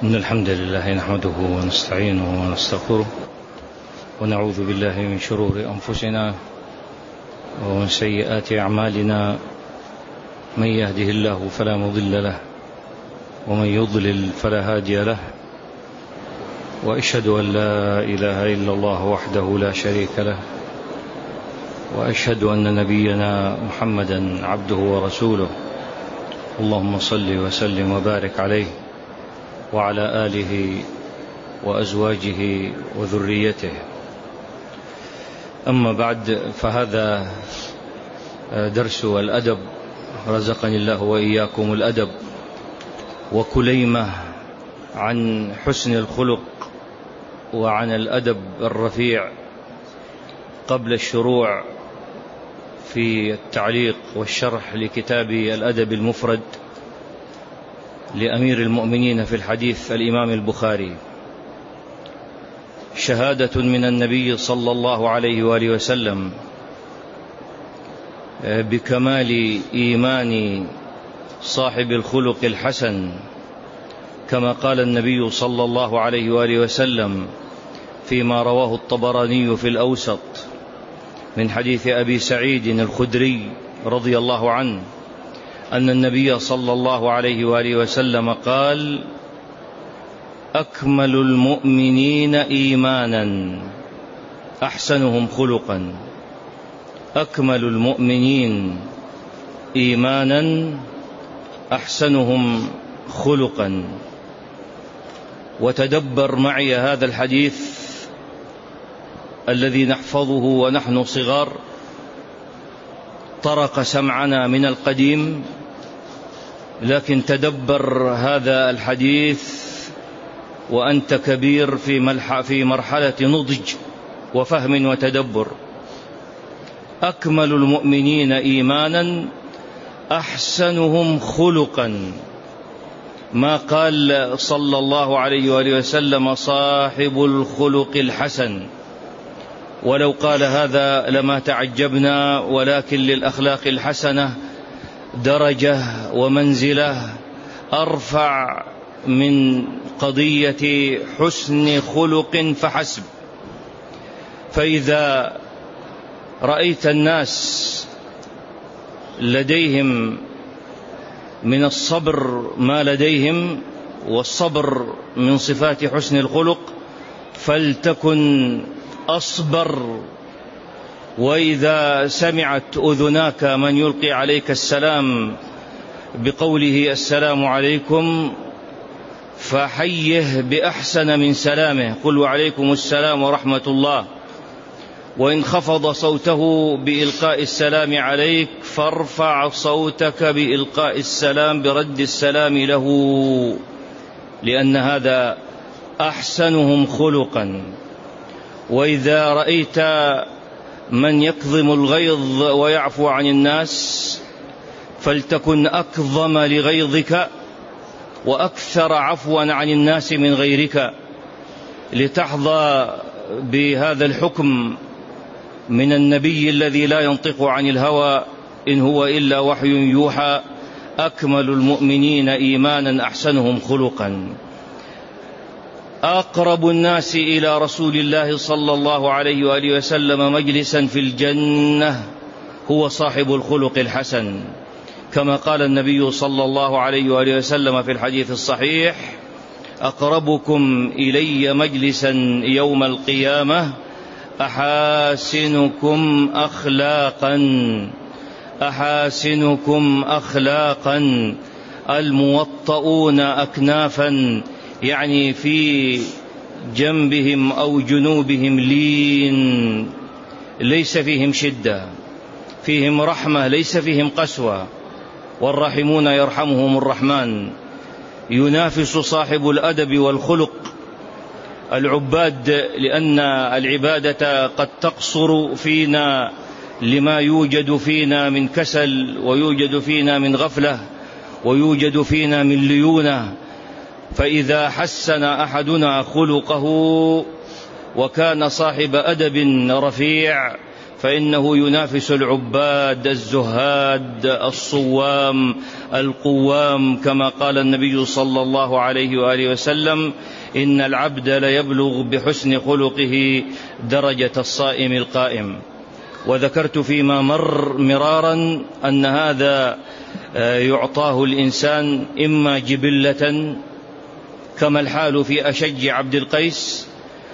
إن الحمد لله نحمده ونستعينه ونستغفره ونعوذ بالله من شرور أنفسنا ومن سيئات أعمالنا. من يهده الله فلا مضل له ومن يضلل فلا هادي له، وأشهد أن لا إله إلا الله وحده لا شريك له، وأشهد أن نبينا محمدا عبده ورسوله. اللهم صل وسلم وبارك عليه وعلى آله وأزواجه وذريته. أما بعد، فهذا درس الأدب، رزقني الله وإياكم الأدب، وكليمة عن حسن الخلق وعن الأدب الرفيع قبل الشروع في التعليق والشرح لكتاب الأدب المفرد لأمير المؤمنين في الحديث الإمام البخاري. شهادة من النبي صلى الله عليه وآله وسلم بكمال إيمان صاحب الخلق الحسن، كما قال النبي صلى الله عليه وآله وسلم فيما رواه الطبراني في الأوسط من حديث أبي سعيد الخدري رضي الله عنه أن النبي صلى الله عليه وآله وسلم قال: أكمل المؤمنين إيمانا أحسنهم خلقا. أكمل المؤمنين إيمانا أحسنهم خلقا. وتدبر معي هذا الحديث الذي نحفظه ونحن صغار، طرق سمعنا من القديم، لكن تدبر هذا الحديث وأنت كبير في مرحلة نضج وفهم وتدبر. أكمل المؤمنين إيمانا أحسنهم خلقا. ما قال صلى الله عليه وآله وسلم صاحب الخلق الحسن، ولو قال هذا لما تعجبنا، ولكن للأخلاق الحسنة درجة ومنزلة أرفع من قضية حسن خلق فحسب. فإذا رأيت الناس لديهم من الصبر ما لديهم، والصبر من صفات حسن الخلق، فلتكن أصبر. وإذا سمعت أذناك من يلقي عليك السلام بقوله السلام عليكم، فحيه بأحسن من سلامه، قل وعليكم السلام ورحمة الله. وإن خفض صوته بإلقاء السلام عليك، فارفع صوتك بإلقاء السلام برد السلام له، لأن هذا أحسنهم خلقا. وإذا رأيت من يكظم الغيظ ويعفو عن الناس، فلتكن أكظم لغيظك وأكثر عفوا عن الناس من غيرك، لتحظى بهذا الحكم من النبي الذي لا ينطق عن الهوى إن هو إلا وحي يوحى: أكمل المؤمنين إيمانا أحسنهم خلقا. أقرب الناس إلى رسول الله صلى الله عليه وآله وسلم مجلسا في الجنة هو صاحب الخلق الحسن، كما قال النبي صلى الله عليه وآله وسلم في الحديث الصحيح: أقربكم إلي مجلسا يوم القيامة أحاسنكم أخلاقا. أحاسنكم أخلاقا، الموطؤون أكنافا، يعني في جنبهم أو جنوبهم لين، ليس فيهم شدة، فيهم رحمة، ليس فيهم قسوة. والراحمون يرحمهم الرحمن. ينافس صاحب الأدب والخلق العباد، لأن العبادة قد تقصر فينا لما يوجد فينا من كسل، ويوجد فينا من غفلة، ويوجد فينا من ليونة. فإذا حسن أحدنا خلقه وكان صاحب أدب رفيع، فإنه ينافس العباد الزهاد الصوام القوام، كما قال النبي صلى الله عليه وآله وسلم: إن العبد ليبلغ بحسن خلقه درجة الصائم القائم. وذكرت فيما مر مرارا أن هذا يعطاه الإنسان إما جبلة كما الحال في أشج عبد القيس،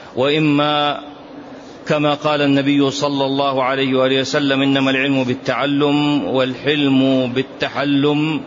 وإما كما قال النبي صلى الله عليه وآله وسلم: إنما العلم بالتعلم والحلم بالتحلم،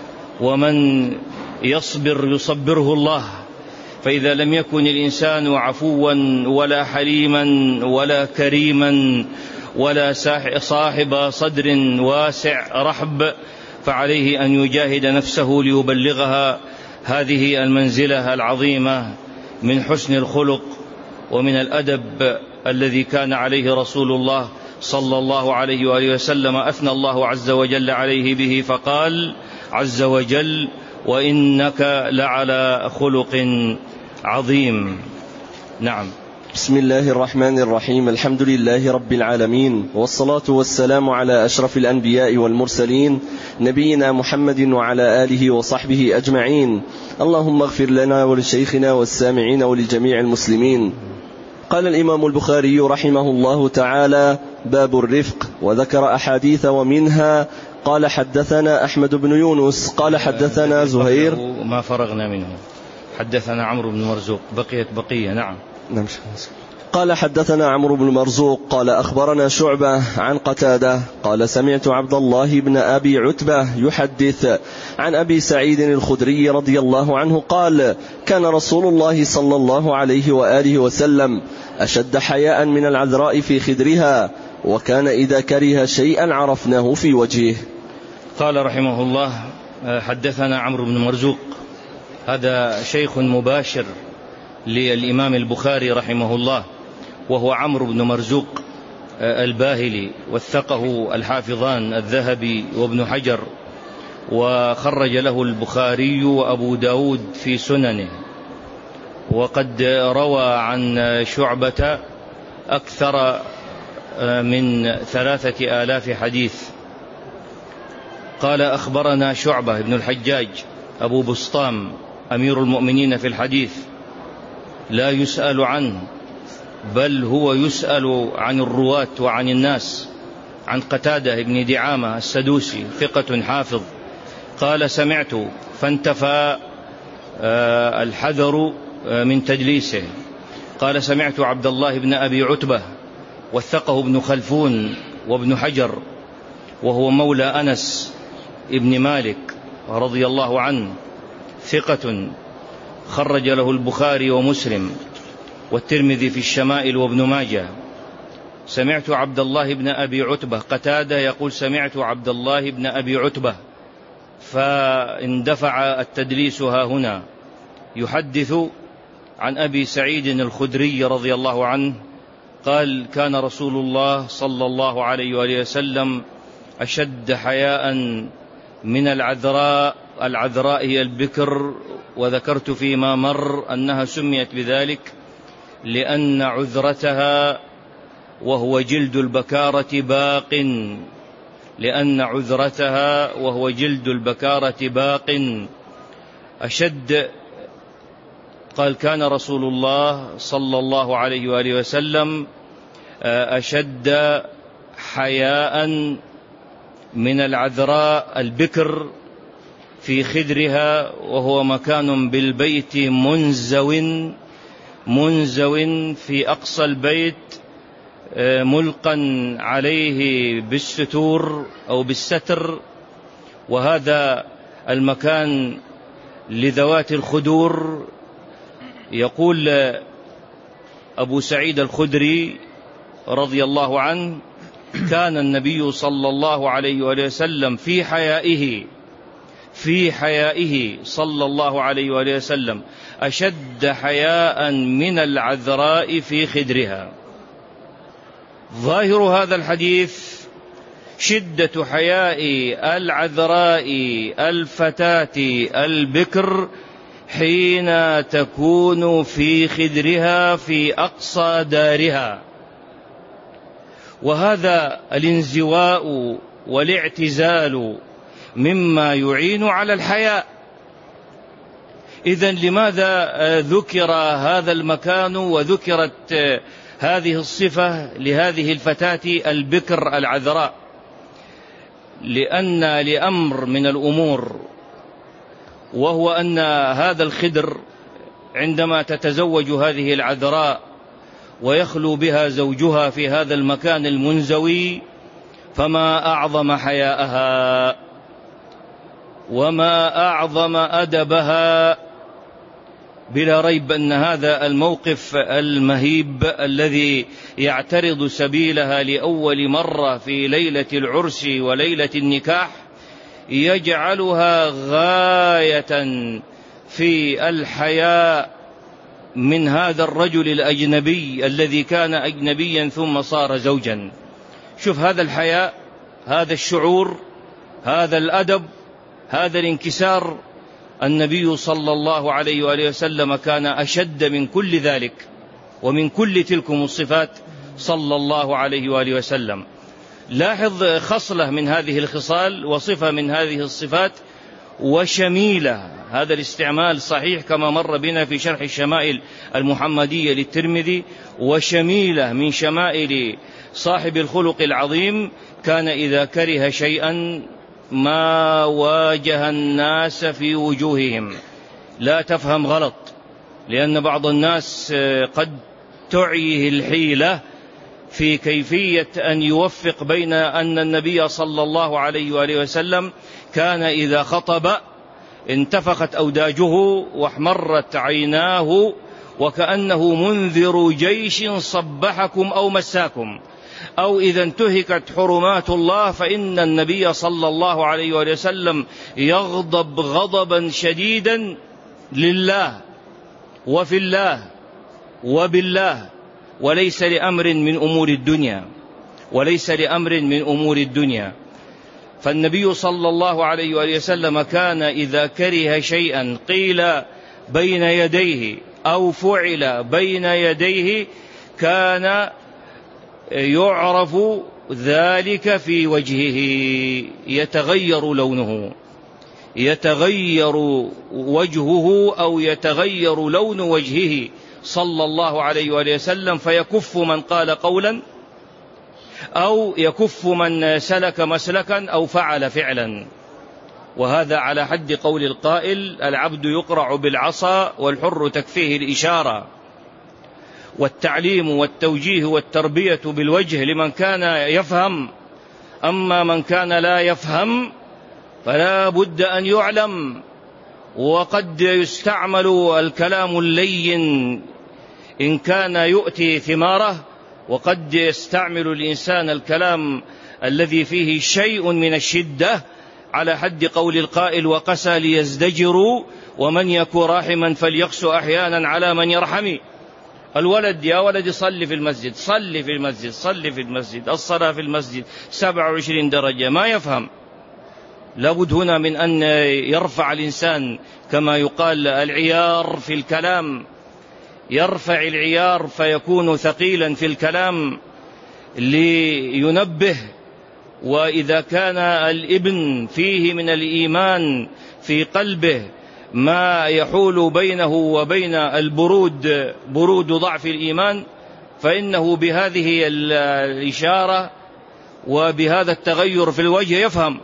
ومن يصبر يصبره الله. فإذا لم يكن الإنسان عفوا ولا حليما ولا كريما ولا صاحب صدر واسع رحب، فعليه أن يجاهد نفسه ليبلغها هذه المنزلة العظيمة من حسن الخلق ومن الأدب الذي كان عليه رسول الله صلى الله عليه وآله وسلم. أثنى الله عز وجل عليه به فقال عز وجل: وإنك لعلى خلق عظيم. نعم. بسم الله الرحمن الرحيم. الحمد لله رب العالمين، والصلاة والسلام على أشرف الأنبياء والمرسلين، نبينا محمد وعلى آله وصحبه أجمعين. اللهم اغفر لنا ولشيخنا والسامعين ولجميع المسلمين. قال الإمام البخاري رحمه الله تعالى: باب الرفق، وذكر أحاديث، ومنها قال: حدثنا أحمد بن يونس قال حدثنا زهير ما فرغنا منه. حدثنا عمرو بن مرزوق، بقيت بقية. نعم. قال: حدثنا عمرو بن مرزوق قال: أخبرنا شعبة عن قتادة قال: سمعت عبد الله بن أبي عتبة يحدث عن أبي سعيد الخدري رضي الله عنه قال: كان رسول الله صلى الله عليه وآله وسلم أشد حياء من العذراء في خدرها، وكان إذا كره شيئا عرفناه في وجهه. قال رحمه الله: حدثنا عمرو بن مرزوق، هذا شيخ مباشر للإمام البخاري رحمه الله، وهو عمرو بن مرزوق الباهلي، وثقه الحافظان الذهبي وابن حجر، وخرج له البخاري وأبو داود في سننه، وقد روى عن شعبة أكثر من 3000 حديث. قال: أخبرنا شعبة بن الحجاج أبو بسطام أمير المؤمنين في الحديث، لا يسأل عنه بل هو يسأل عن الرواة وعن الناس، عن قتادة بن دعامة السدوسي ثقة حافظ. قال: سمعت، فانتفى الحذر من تدليسه. قال: سمعت عبد الله بن أبي عتبة، وثقه ابن خلفون وابن حجر، وهو مولى أنس ابن مالك رضي الله عنه، ثقة خرج له البخاري ومسلم والترمذي في الشمائل وابن ماجه. سمعت عبد الله بن أبي عتبة، قتادة يقول: سمعت عبد الله بن أبي عتبة، فاندفع التدليس ها هنا. يحدث عن أبي سعيد الخدري رضي الله عنه قال: كان رسول الله صلى الله عليه وآله وسلم أشد حياء من العذراء. العذراء هي البكر، وذكرت فيما مر أنها سميت بذلك لأن عذرتها وهو جلد البكارة باق، لأن عذرتها وهو جلد البكارة باق أشد. قال: كان رسول الله صلى الله عليه وآله وسلم أشد حياء من العذراء البكر في خدرها، وهو مكان بالبيت منزو في أقصى البيت، ملقا عليه بالستور أو بالستر. وهذا المكان لذوات الخدور. يقول أبو سعيد الخدري رضي الله عنه: كان النبي صلى الله عليه وآله وسلم في حيائه صلى الله عليه وآله وسلم أشد حياء من العذراء في خدرها. ظاهر هذا الحديث شدة حياء العذراء الفتاة البكر حين تكون في خدرها في أقصى دارها، وهذا الانزواء والاعتزال مما يعين على الحياء. إذن لماذا ذكر هذا المكان وذكرت هذه الصفة لهذه الفتاة البكر العذراء؟ لأن لأمر من الأمور، وهو أن هذا الخدر عندما تتزوج هذه العذراء ويخلو بها زوجها في هذا المكان المنزوي، فما أعظم حياءها وما أعظم أدبها. بلا ريب أن هذا الموقف المهيب الذي يعترض سبيلها لأول مرة في ليلة العرس وليلة النكاح يجعلها غاية في الحياء من هذا الرجل الأجنبي الذي كان أجنبيا ثم صار زوجا. شوف هذا الحياء، هذا الشعور، هذا الأدب، هذا الانكسار. النبي صلى الله عليه وآله وسلم كان أشد من كل ذلك ومن كل تلكم الصفات صلى الله عليه وآله وسلم. لاحظ خصلة من هذه الخصال وصفة من هذه الصفات وشميلة. هذا الاستعمال صحيح كما مر بنا في شرح الشمائل المحمدية للترمذي. وشميلة من شمائل صاحب الخلق العظيم، كان إذا كره شيئا ما واجه الناس في وجوههم. لا تفهم غلط، لأن بعض الناس قد تعيه الحيلة في كيفية أن يوفق بين أن النبي صلى الله عليه وآله وسلم كان إذا خطب انتفخت أوداجه واحمرت عيناه وكأنه منذر جيش صبحكم أو مساكم، أو إذا انتهكت حرمات الله فإن النبي صلى الله عليه وآله وسلم يغضب غضبا شديدا لله وفي الله وبالله، وليس لأمر من أمور الدنيا، وليس لأمر من أمور الدنيا. فالنبي صلى الله عليه وآله وسلم كان إذا كره شيئا قيل بين يديه أو فعل بين يديه كان يعرف ذلك في وجهه، يتغير لونه، يتغير وجهه أو يتغير لون وجهه صلى الله عليه وآله وسلم، فيكف من قال قولا أو يكف من سلك مسلكا أو فعل فعلا. وهذا على حد قول القائل: العبد يقرع بالعصا والحر تكفيه الإشارة. والتعليم والتوجيه والتربية بالوجه لمن كان يفهم، أما من كان لا يفهم فلا بد أن يعلم. وقد يستعمل الكلام اللين إن كان يؤتي ثماره، وقد يستعمل الإنسان الكلام الذي فيه شيء من الشدة على حد قول القائل: وقسى ليزدجروا ومن يك راحما فليقسو أحيانا على من يرحمي. الولد: يا ولد صلي في المسجد، صلي في المسجد، صلي في المسجد، الصلاة في المسجد 27 درجة، ما يفهم. لابد هنا من أن يرفع الإنسان كما يقال العيار في الكلام، يرفع العيار فيكون ثقيلا في الكلام لينبه. وإذا كان الابن فيه من الإيمان في قلبه ما يحول بينه وبين البرود، برود ضعف الإيمان، فإنه بهذه الإشارة وبهذا التغير في الوجه يفهم.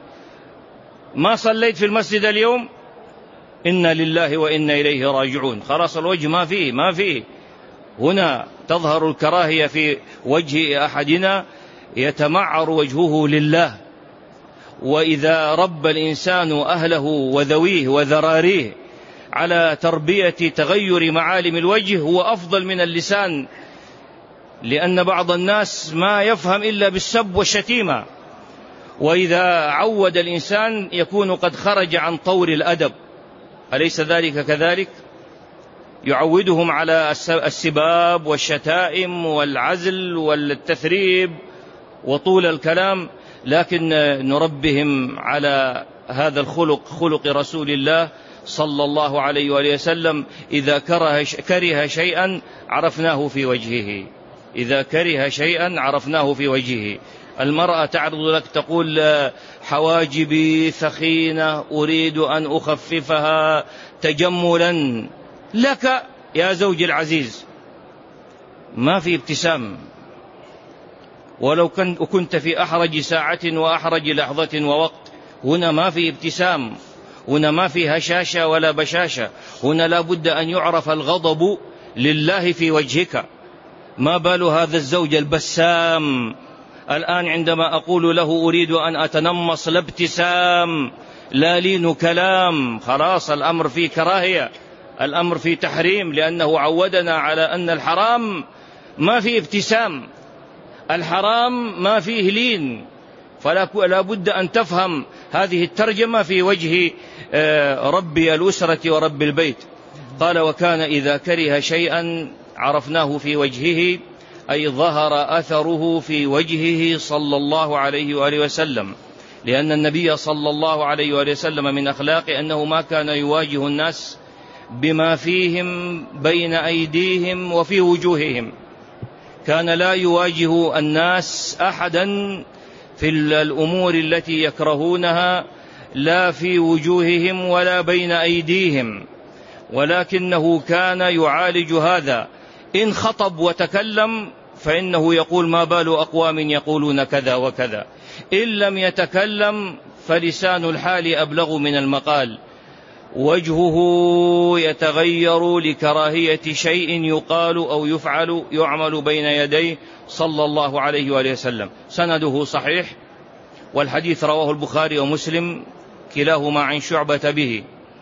ما صليت في المسجد اليوم، إنا لله وإنا إليه راجعون، خلاص الوجه ما فيه. هنا تظهر الكراهية في وجه أحدنا، يتمعر وجهه لله. وإذا ربى الإنسان أهله وذويه وذراريه على تربية تغير معالم الوجه هو أفضل من اللسان، لأن بعض الناس ما يفهم إلا بالسب والشتيمة. وإذا عود الإنسان يكون قد خرج عن طور الأدب، أليس ذلك كذلك؟ يعودهم على السباب والشتائم والعزل والتثريب وطول الكلام، لكن نربهم على هذا الخلق، خلق رسول الله صلى الله عليه وآله وسلم. إذا كره شيئا عرفناه في وجهه. إذا كره شيئا عرفناه في وجهه. المرأة تعرض لك تقول حواجبي ثخينة أريد أن أخففها تجملا لك يا زوجي العزيز، ما في ابتسام، ولو كنت في أحرج ساعة وأحرج لحظة ووقت. هنا ما في ابتسام، هنا ما في هشاشة ولا بشاشة، هنا لا بد أن يعرف الغضب لله في وجهك. ما بال هذا الزوج البسام الآن عندما أقول له أريد أن أتنمص لا ابتسام لا لين كلام، خلاص الأمر في كراهية، الأمر في تحريم، لأنه عودنا على أن الحرام ما فيه ابتسام، الحرام ما فيه لين، فلا بد أن تفهم هذه الترجمة في وجه رب الأسرة ورب البيت. قال وكان إذا كره شيئا عرفناه في وجهه، أي ظهر أثره في وجهه صلى الله عليه وآله وسلم، لأن النبي صلى الله عليه وآله وسلم من أخلاقه أنه ما كان يواجه الناس بما فيهم بين أيديهم وفي وجوههم، كان لا يواجه الناس أحدا في الأمور التي يكرهونها لا في وجوههم ولا بين أيديهم، ولكنه كان يعالج هذا. إن خطب وتكلم فإنه يقول ما بال أقوام يقولون كذا وكذا، إن لم يتكلم فلسان الحال أبلغ من المقال، وجهه يتغير لكراهية شيء يقال أو يعمل بين يديه صلى الله عليه وآله وسلم. سنده صحيح، والحديث رواه البخاري ومسلم كلاهما عن شعبة به،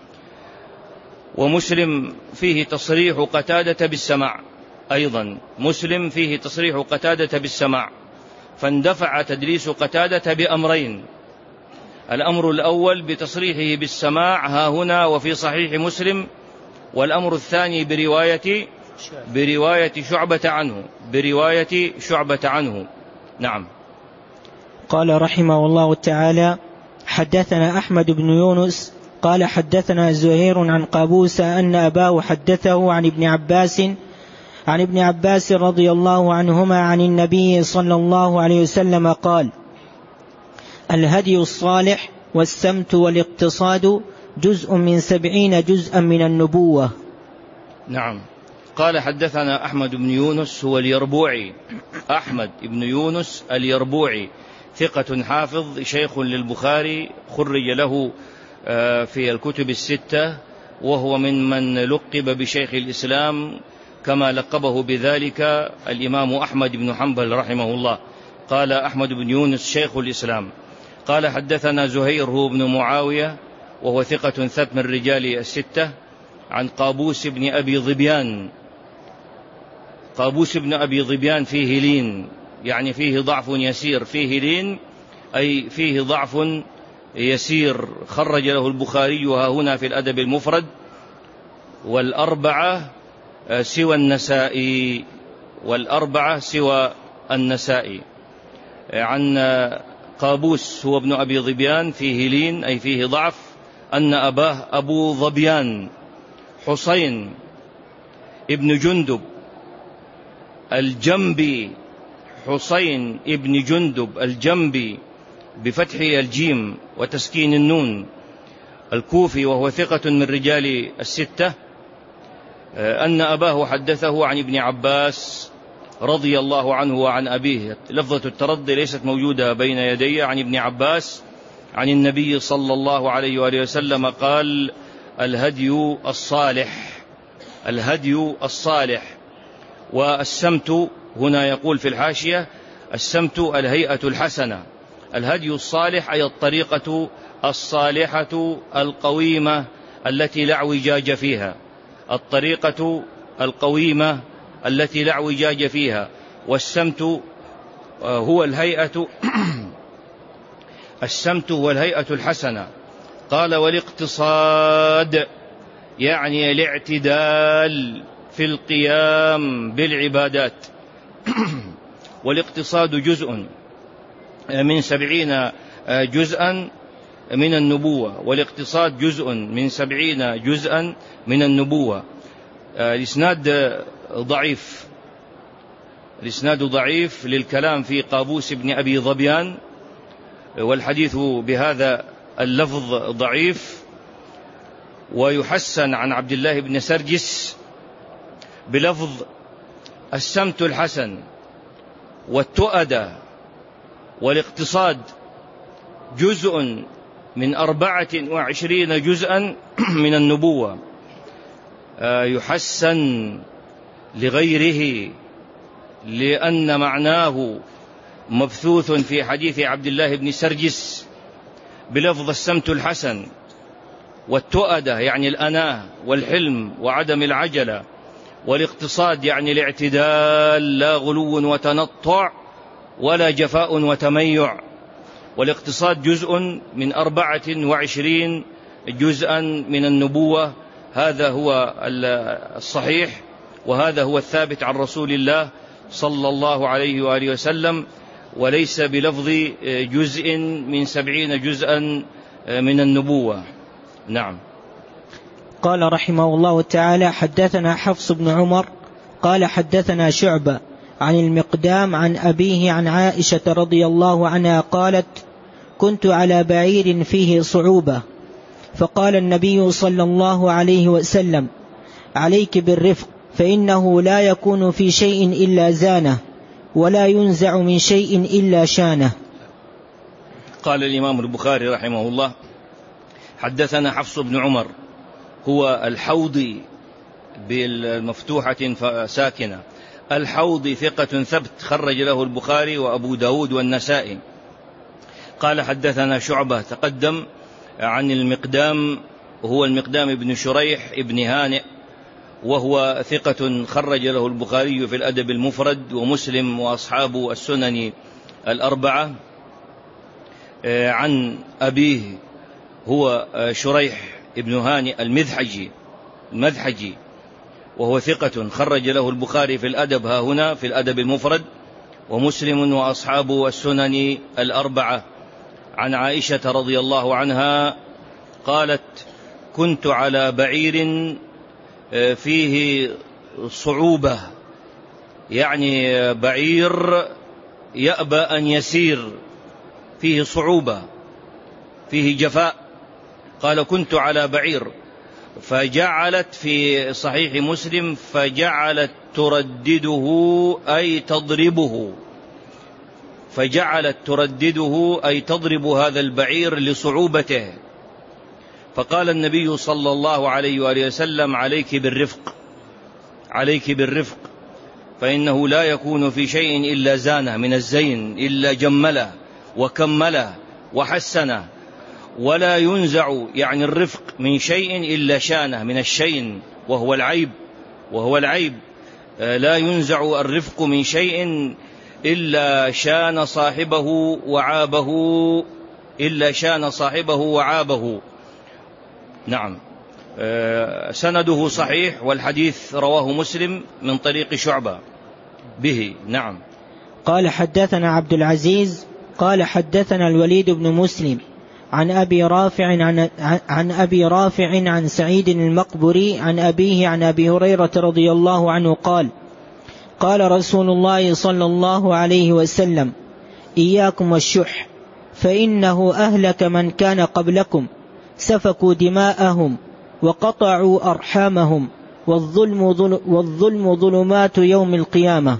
ومسلم فيه تصريح قتادة بالسماع، أيضا مسلم فيه تصريح قتادة بالسماع، فاندفع تدليس قتادة بأمرين: الأمر الأول بتصريحه بالسماع ها هنا وفي صحيح مسلم، والأمر الثاني برواية شعبة عنه. نعم. قال رحمه الله تعالى: حدثنا أحمد بن يونس قال حدثنا زهير عن قابوس أن أباه حدثه عن ابن عباس رضي الله عنهما عن النبي صلى الله عليه وسلم قال: الهدي الصالح والسمت والاقتصاد جزء من 70 جزءا من النبوة. نعم. قال حدثنا أحمد بن يونس هو اليربوعي، أحمد بن يونس اليربوعي، ثقة حافظ شيخ للبخاري، خرج له في الكتب الستة، وهو من لقب بشيخ الإسلام كما لقبه بذلك الإمام أحمد بن حنبل رحمه الله. قال أحمد بن يونس شيخ الإسلام. قال حدثنا زهير هو بن معاوية وهو ثقة ثبت من رجال الستة، عن قابوس بن أبي ظبيان. قابوس بن أبي ظبيان فيه لين، يعني فيه ضعف يسير، فيه لين أي فيه ضعف يسير، خرج له البخاري ها هنا في الأدب المفرد والأربعة سوى النسائي. عن قابوس هو ابن أبي ظبيان فيه لين أي فيه ضعف، أن أباه أبو ظبيان حسين ابن جندب الجنبي، حسين ابن جندب الجنبي بفتح الجيم وتسكين النون، الكوفي، وهو ثقة من رجال الستة، أن أباه حدثه عن ابن عباس رضي الله عنه وعن أبيه. لفظة الترضي ليست موجودة بين يدي. عن ابن عباس عن النبي صلى الله عليه وآله وسلم قال: الهدي الصالح. والسمت هنا يقول في الحاشية: السمت الهيئة الحسنة. الهدي الصالح أي الطريقة الصالحة القويمة التي لا اعوجاج فيها، الطريقة القويمة التي لا اعوجاج فيها. والسمت هو الهيئة السمت هو الهيئة الحسنة. قال: والاقتصاد يعني الاعتدال في القيام بالعبادات. والاقتصاد جزء من 70 جزءا من النبوة، والاقتصاد جزء من 70 جزءا من النبوة. الإسناد ضعيف، الإسناد ضعيف للكلام في قابوس بن أبي ظبيان، والحديث بهذا اللفظ ضعيف. ويحسن عن عبد الله بن سرجس بلفظ السمت الحسن والتؤدة والاقتصاد جزء من 24 جزءا من النبوة. يحسن لغيره لأن معناه مبثوث في حديث عبد الله بن سرجس بلفظ السمت الحسن والتؤدة يعني الأناه والحلم وعدم العجلة، والاقتصاد يعني الاعتدال لا غلو وتنطع ولا جفاء وتميع. والاقتصاد جزء من 24 جزءا من النبوة. هذا هو الصحيح، وهذا هو الثابت عن رسول الله صلى الله عليه وآله وسلم، وليس بلفظ جزء من 70 جزءا من النبوة. نعم. قال رحمه الله تعالى: حدثنا حفص بن عمر قال حدثنا شعبة عن المقدام عن أبيه عن عائشة رضي الله عنها قالت: كنت على بعير فيه صعوبة، فقال النبي صلى الله عليه وسلم: عليك بالرفق، فإنه لا يكون في شيء إلا زانه، ولا ينزع من شيء إلا شانه. قال الإمام البخاري رحمه الله: حدثنا حفص بن عمر، هو الحوضي بالمفتوحة ساكنة، الحوضي ثقة ثبت، خرج له البخاري وأبو داود والنسائي. قال حدثنا شعبة، تقدم، عن المقدام، هو المقدام بن شريح ابن هانئ، وهو ثقة، خرج له البخاري في الأدب المفرد ومسلم وأصحاب السنن الأربعة. عن أبيه هو شريح ابن هانئ المذحجي، وهو ثقة، خرج له البخاري في الأدب ها هنا في الأدب المفرد ومسلم وأصحاب السنن الأربعة. عن عائشة رضي الله عنها قالت: كنت على بعير فيه صعوبة، يعني بعير يأبى أن يسير، فيه صعوبة، فيه جفاء. قال: كنت على بعير، فجعلت في صحيح مسلم فجعلت تردده أي تضربه، فجعلت تردده أي تضرب هذا البعير لصعوبته. فقال النبي صلى الله عليه وآله وسلم: عليك بالرفق، فإنه لا يكون في شيء إلا زانه من الزين، إلا جمله وكمله وحسنه، ولا ينزع يعني الرفق من شيء إلا شانه من الشين وهو العيب. لا ينزع الرفق من شيء إلا شان صاحبه وعابه. نعم. سنده صحيح، والحديث رواه مسلم من طريق شعبة به. نعم. قال حدثنا عبد العزيز قال حدثنا الوليد بن مسلم عن أبي رافع عن سعيد المقبري عن أبيه عن أبي هريرة رضي الله عنه قال: قال رسول الله صلى الله عليه وسلم: إياكم والشح، فإنه أهلك من كان قبلكم، سفكوا دماءهم وقطعوا أرحامهم، والظلم ظلمات يوم القيامة.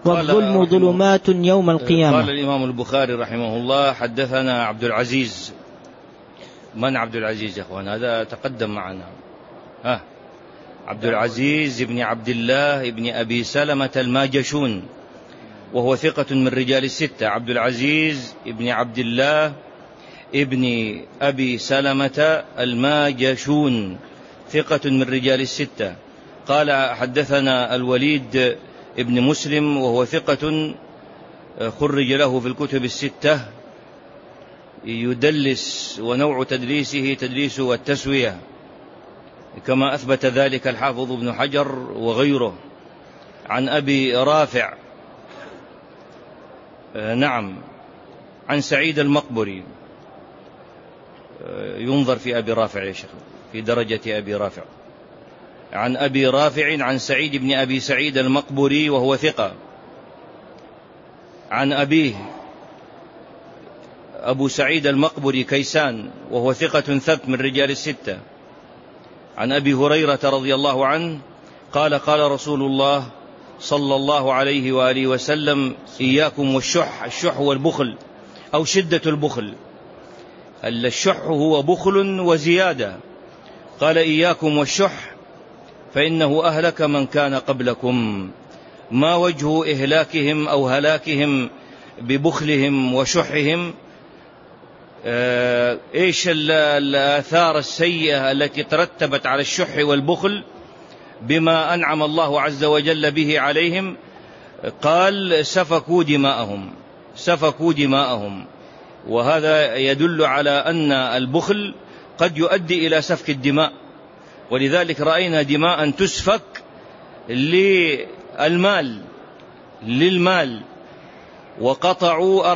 قال الإمام البخاري رحمه الله: حدثنا عبد العزيز. من عبد العزيز يا أخوان؟ هذا تقدم معنا. عبد العزيز بن عبد الله بن أبي سلمة الماجشون، وهو ثقة من رجال الستة. عبد العزيز بن عبد الله ابن أبي سلمة الماجشون، ثقة من رجال الستة. قال حدثنا الوليد ابن مسلم، وهو ثقة، خرج له في الكتب الستة، يدلس، ونوع تدليسه تدليس والتسوية، كما أثبت ذلك الحافظ ابن حجر وغيره. عن أبي رافع، نعم، عن سعيد المقبري. ينظر في أبي رافع يا شيخ، في درجة أبي رافع. عن أبي رافع عن سعيد بن أبي سعيد المقبري، وهو ثقة، عن أبيه أبو سعيد المقبري كيسان وهو ثقة ثبت من رجال الستة، عن أبي هريرة رضي الله عنه قال قال رسول الله صلى الله عليه وآله وسلم: إياكم والشح. الشح هو البخل أو شدة البخل. الشح هو بخل وزيادة. قال: إياكم والشح فإنه أهلك من كان قبلكم. ما وجه إهلاكهم أو هلاكهم ببخلهم وشحهم؟ إيش الآثار السيئة التي ترتبت على الشح والبخل بما أنعم الله عز وجل به عليهم؟ قال: سفكوا دماءهم. وهذا يدل على أن البخل قد يؤدي إلى سفك الدماء، ولذلك رأينا دماء تسفك للمال، وقطعوا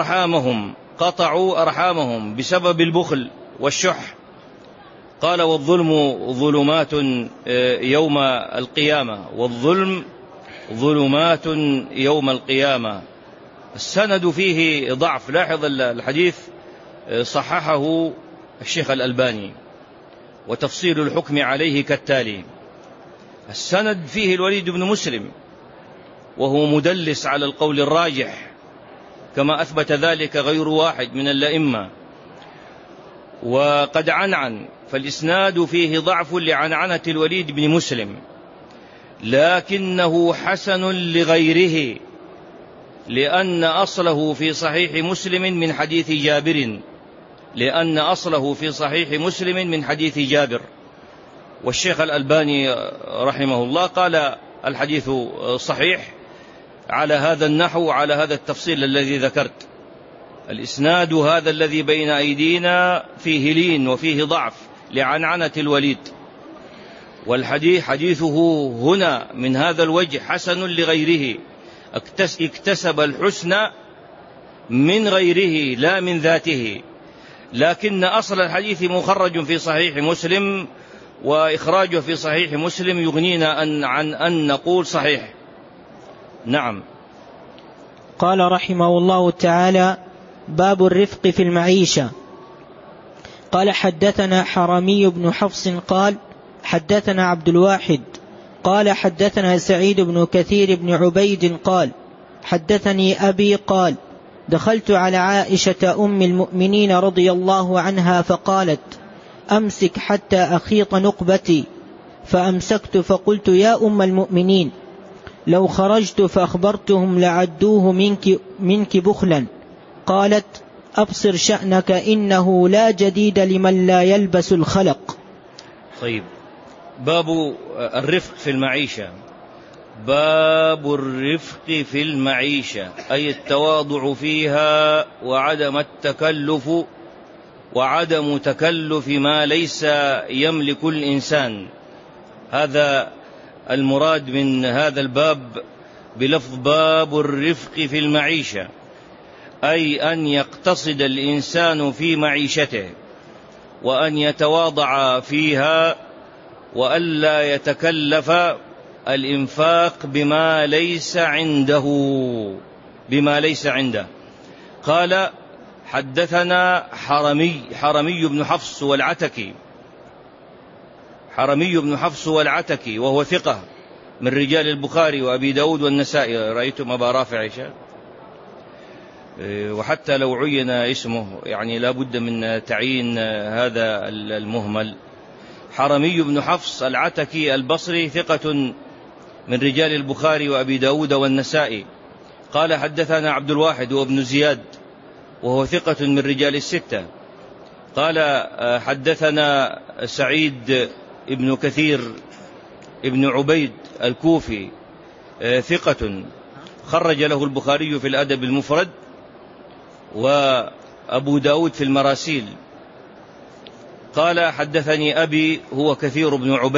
أرحامهم بسبب البخل والشح. قال: والظلم ظلمات يوم القيامة، والظلم ظلمات يوم القيامة. السند فيه ضعف. لاحظ الحديث صححه الشيخ الألباني، وتفصيل الحكم عليه كالتالي: السند فيه الوليد بن مسلم وهو مدلس على القول الراجح، كما أثبت ذلك غير واحد من الأئمة، وقد عنعن، فالإسناد فيه ضعف لعنعنة الوليد بن مسلم، لكنه حسن لغيره، لأن أصله في صحيح مسلم من حديث جابر. والشيخ الألباني رحمه الله قال: الحديث صحيح على هذا النحو، على هذا التفصيل الذي ذكرت. الإسناد هذا الذي بين أيدينا فيه لين وفيه ضعف لعنعنة الوليد، والحديث حديثه هنا من هذا الوجه حسن لغيره، اكتسب الحسن من غيره لا من ذاته، لكن أصل الحديث مخرج في صحيح مسلم، وإخراجه في صحيح مسلم يغنينا عن أن نقول صحيح. نعم. قال رحمه الله تعالى: باب الرفق في المعيشة. قال: حدثنا حرمي بن حفص قال: حدثنا عبد الواحد قال: حدثنا سعيد بن كثير بن عبيد قال: حدثني أبي قال: دخلت على عائشة أم المؤمنين رضي الله عنها فقالت: أمسك حتى أخيط نقبتي، فأمسكت فقلت: يا أم المؤمنين، لو خرجت فأخبرتهم لعدوه منك بخلا. قالت: أبصر شأنك، إنه لا جديد لمن لا يلبس الخلق. طيب، باب الرفق في المعيشة. باب الرفق في المعيشة أي التواضع فيها وعدم تكلف ما ليس يملك الإنسان. هذا المراد من هذا الباب بلفظ باب الرفق في المعيشة، أي أن يقتصد الإنسان في معيشته، وأن يتواضع فيها، وألا يتكلف الإنفاق بما ليس عنده. قال: حدثنا حرمي بن حفص والعتكي وهو ثقة من رجال البخاري وأبي داود والنسائي. رأيتم أبا رافع وحتى لو عين اسمه يعني لا بد من تعيين هذا المهمل. حرمي بن حفص العتكي البصري ثقة من رجال البخاري وأبي داود والنسائي. قال: حدثنا عبد الواحد وابن زياد وهو ثقة من رجال الستة. قال: حدثنا سعيد ابن كثير ابن عبيد الكوفي ثقة خرج له البخاري في الأدب المفرد وأبو داود في المراسيل. قال: حدثني أبي هو كثير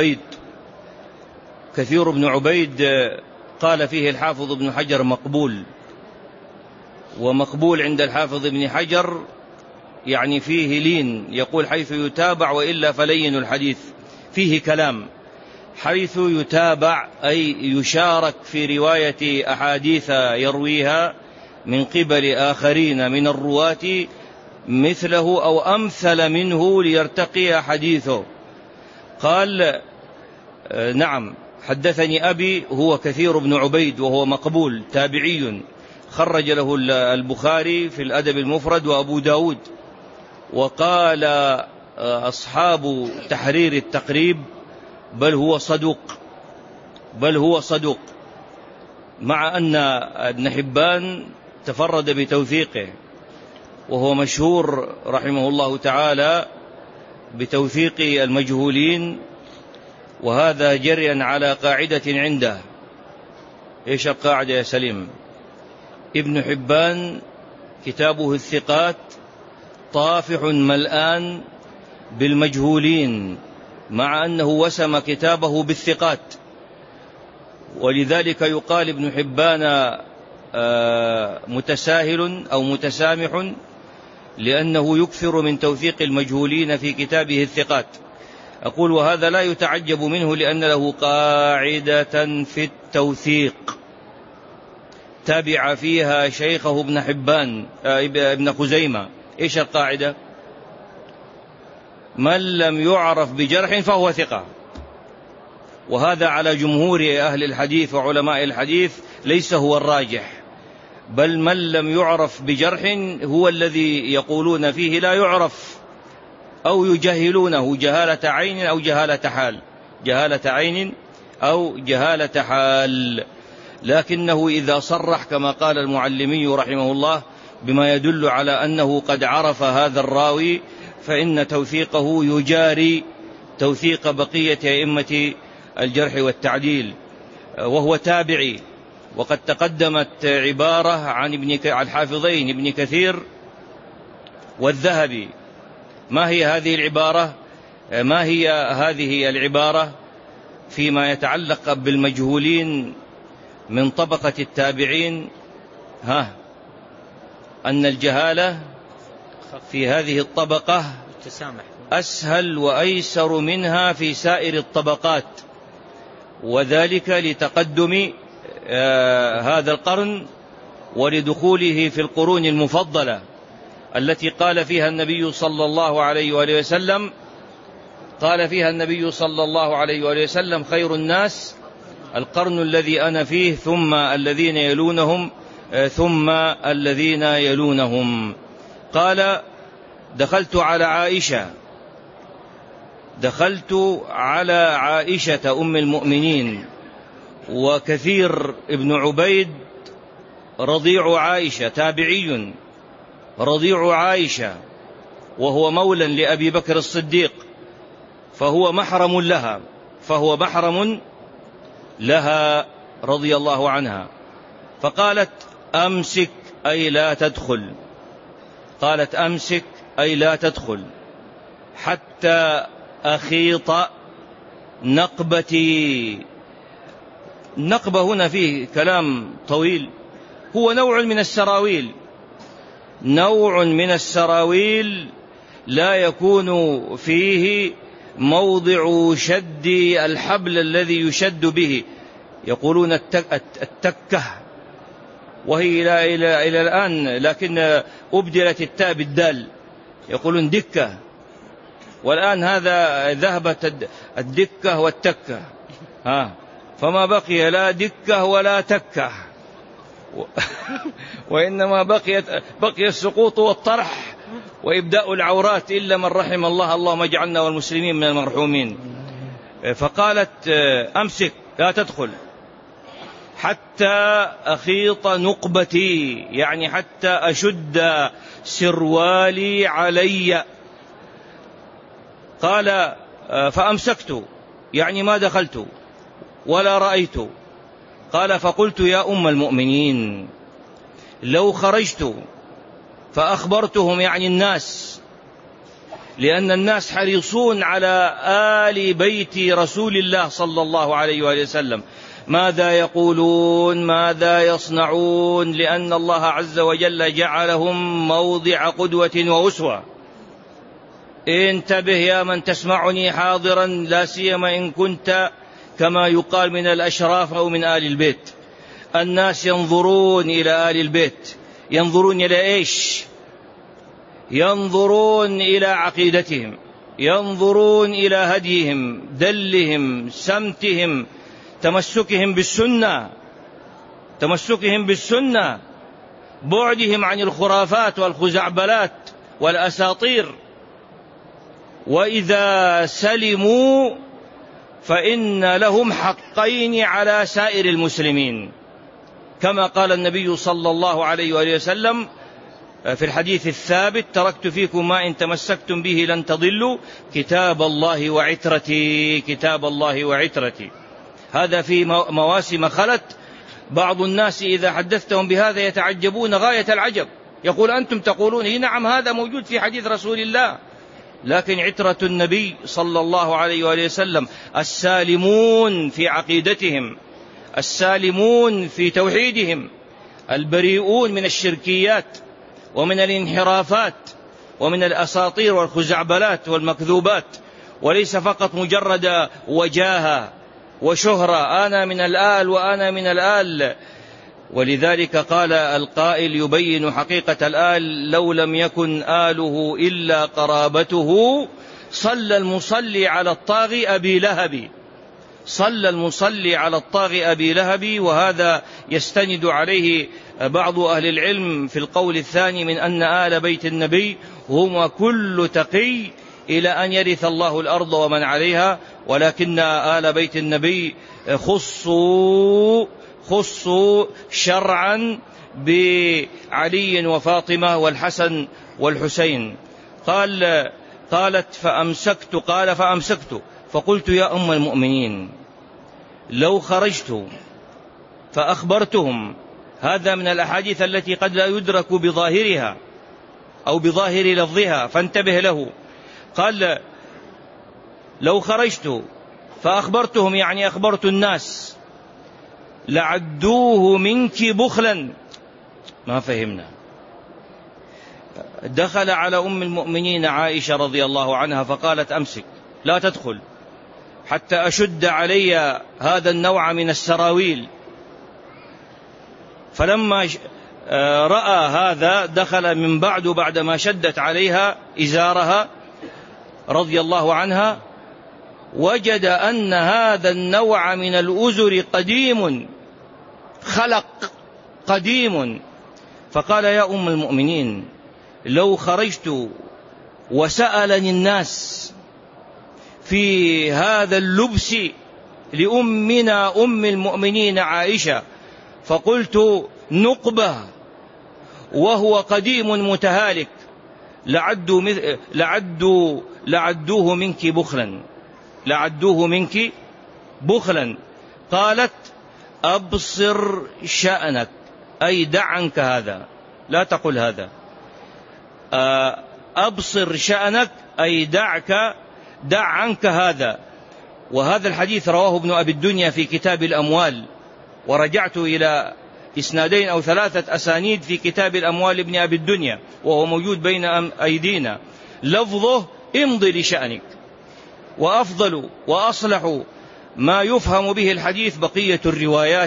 بن عبيد قال فيه الحافظ ابن حجر ومقبول عند الحافظ ابن حجر يعني فيه لين، يقول حيث يتابع وإلا فلين الحديث، فيه كلام. حيث يتابع أي يشارك في رواية أحاديث يرويها من قبل آخرين من الرواة مثله أو أمثل منه ليرتقي حديثه. قال نعم حدثني أبي هو كثير بن عبيد وهو مقبول تابعي، خرج له البخاري في الأدب المفرد وأبو داود. وقال أصحاب تحرير التقريب بل هو صدوق، مع أن ابن حبان تفرد بتوثيقه، وهو مشهور رحمه الله تعالى بتوثيق المجهولين، وهذا جريا على قاعدة عنده. إيش القاعدة يا سليم؟ ابن حبان كتابه الثقات طافح ملآن بالمجهولين، مع أنه وسم كتابه بالثقات، ولذلك يقال ابن حبان متساهل أو متسامح، لأنه يكثر من توثيق المجهولين في كتابه الثقات. أقول وهذا لا يتعجب منه، لأن له قاعدة في التوثيق تابع فيها شيخه ابن حبان ابن خزيمة. إيش القاعدة؟ من لم يعرف بجرح فهو ثقة، وهذا على جمهور أهل الحديث وعلماء الحديث ليس هو الراجح، بل من لم يعرف بجرح هو الذي يقولون فيه لا يعرف، أو يجهلونه جهالة عين أو جهالة حال، لكنه إذا صرح كما قال المعلمي رحمه الله بما يدل على أنه قد عرف هذا الراوي، فإن توثيقه يجاري توثيق بقية أئمة الجرح والتعديل، وهو تابعي. وقد تقدمت عبارة عن الحافظين ابن كثير والذهبي. ما هي هذه العبارة فيما يتعلق بالمجهولين من طبقة التابعين؟ أن الجهالة في هذه الطبقة أسهل وأيسر منها في سائر الطبقات، وذلك لتقدم هذا القرن ولدخوله في القرون المفضلة التي قال فيها النبي صلى الله عليه وآله وسلم خير الناس القرن الذي أنا فيه ثم الذين يلونهم ثم الذين يلونهم. قال دخلت على عائشة أم المؤمنين، وكثير ابن عبيد رضيع عائشة، تابعي رضيع عائشة، وهو مولى لأبي بكر الصديق، فهو محرم لها رضي الله عنها. فقالت أمسك أي لا تدخل حتى أخيط نقبتي. النقبة هنا فيه كلام طويل، هو نوع من السراويل لا يكون فيه موضع شد الحبل الذي يشد به، يقولون التكة، وهي إلى الآن لكن أبدلت التاء بالدال، يقولون دكة، والآن هذا ذهبت الدكة والتكة، فما بقي لا دكة ولا تكة، وإنما بقي السقوط والطرح وإبداء العورات إلا من رحم الله، اللهم اجعلنا والمسلمين من المرحومين. فقالت أمسك لا تدخل حتى أخيط نقبتي، يعني حتى أشد سروالي علي. قال فأمسكت، يعني ما دخلت ولا رأيت. قال فقلت يا أم المؤمنين لو خرجت فأخبرتهم، يعني الناس، لأن الناس حريصون على آل بيت رسول الله صلى الله عليه وآله وسلم، ماذا يقولون ماذا يصنعون، لأن الله عز وجل جعلهم موضع قدوة وأسوة. انتبه يا من تسمعني حاضرا، لا سيما إن كنت كما يقال من الأشراف أو من آل البيت. الناس ينظرون إلى آل البيت، ينظرون إلى إيش؟ ينظرون إلى عقيدتهم، ينظرون إلى هديهم، دلهم، سمتهم، تمسكهم بالسنة، بعدهم عن الخرافات والخزعبلات والأساطير. وإذا سلموا فإن لهم حقين على سائر المسلمين، كما قال النبي صلى الله عليه وآله وسلم في الحديث الثابت: تركت فيكم ما إن تمسكتم به لن تضلوا، كتاب الله وعترتي، كتاب الله وعترتي. هذا في مواسم خلت. بعض الناس إذا حدثتهم بهذا يتعجبون غاية العجب، يقول: أنتم تقولون نعم هذا موجود في حديث رسول الله، لكن عترة النبي صلى الله عليه وآله وسلم السالمون في عقيدتهم، السالمون في توحيدهم، البريئون من الشركيات ومن الانحرافات ومن الأساطير والخزعبلات والمكذوبات، وليس فقط مجرد وجاهة وشهرة، أنا من الآل وأنا من الآل. ولذلك قال القائل يبين حقيقة الآل: لو لم يكن آله إلا قرابته صلى المصلي على الطاغي أبي لهب، صلى المصلي على الطاغي أبي لهب. وهذا يستند عليه بعض أهل العلم في القول الثاني من أن آل بيت النبي هم كل تقي إلى أن يرث الله الأرض ومن عليها، ولكن آل بيت النبي خصوا شرعا بعلي وفاطمة والحسن والحسين. قالت فأمسكت فقلت: يا أم المؤمنين، لو خرجت فأخبرتهم، هذا من الأحاديث التي قد لا يدرك بظاهرها أو بظاهر لفظها، فانتبه له. قال: لو خرجت فأخبرتهم، يعني أخبرت الناس، لعدوه منك بخلا. ما فهمنا. دخل على أم المؤمنين عائشة رضي الله عنها فقالت: أمسك، لا تدخل حتى أشد علي هذا النوع من السراويل. فلما رأى هذا دخل من بعد ما شدت عليها إزارها رضي الله عنها، وجد أن هذا النوع من الأزر قديم، خلق قديم. فقال: يا أم المؤمنين، لو خرجت وسألني الناس في هذا اللبس لأمنا أم المؤمنين عائشة فقلت نقبة وهو قديم متهالك لعدوه منك بخلا. قالت: أبصر شأنك، أي دع عنك هذا، لا تقل هذا. أبصر شأنك أي دع عنك هذا. وهذا الحديث رواه ابن أبي الدنيا في كتاب الأموال، ورجعت إلى 2 أو 3 أسانيد في كتاب الأموال ابن أبي الدنيا، وهو موجود بين أيدينا. لفظه: امضي لشأنك. وأفضل وأصلح ما يفهم به الحديث بقية الروايات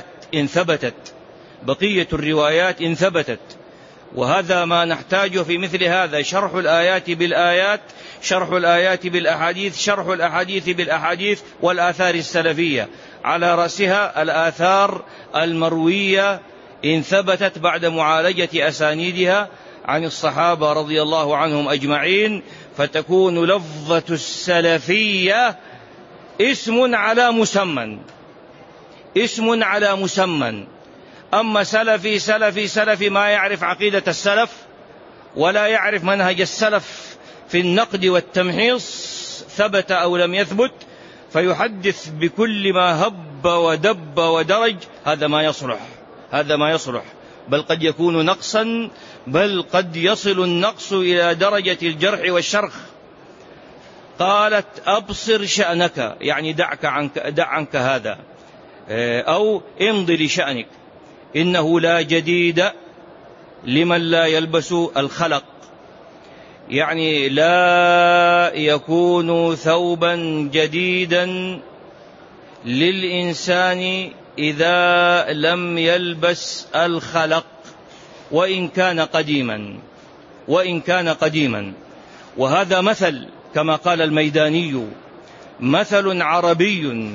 إن ثبتت، وهذا ما نحتاجه في مثل هذا: شرح الآيات بالآيات، شرح الآيات بالأحاديث، شرح الأحاديث بالأحاديث والآثار السلفية، على رأسها الآثار المروية إن ثبتت بعد معالجة أسانيدها عن الصحابة رضي الله عنهم أجمعين، فتكون لفظة السلفية اسم على مسمى. أما سلفي ما يعرف عقيدة السلف ولا يعرف منهج السلف في النقد والتمحيص ثبت أو لم يثبت، فيحدث بكل ما هب ودب ودرج، هذا ما يصلح، بل قد يكون نقصا، بل قد يصل النقص إلى درجة الجرح والشرخ. قالت: أبصر شأنك، يعني دع عنك هذا، أو امضي لشأنك، إنه لا جديد لمن لا يلبس الخلق، يعني لا يكون ثوبا جديدا للإنسان إذا لم يلبس الخلق، وإن كان قديما. وهذا مثل كما قال الميداني، مثل عربي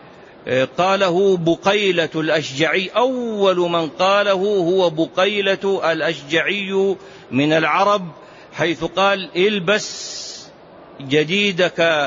قاله بقيلة الأشجعي، أول من قاله هو بقيلة الأشجعي من العرب، حيث قال: البس جديدك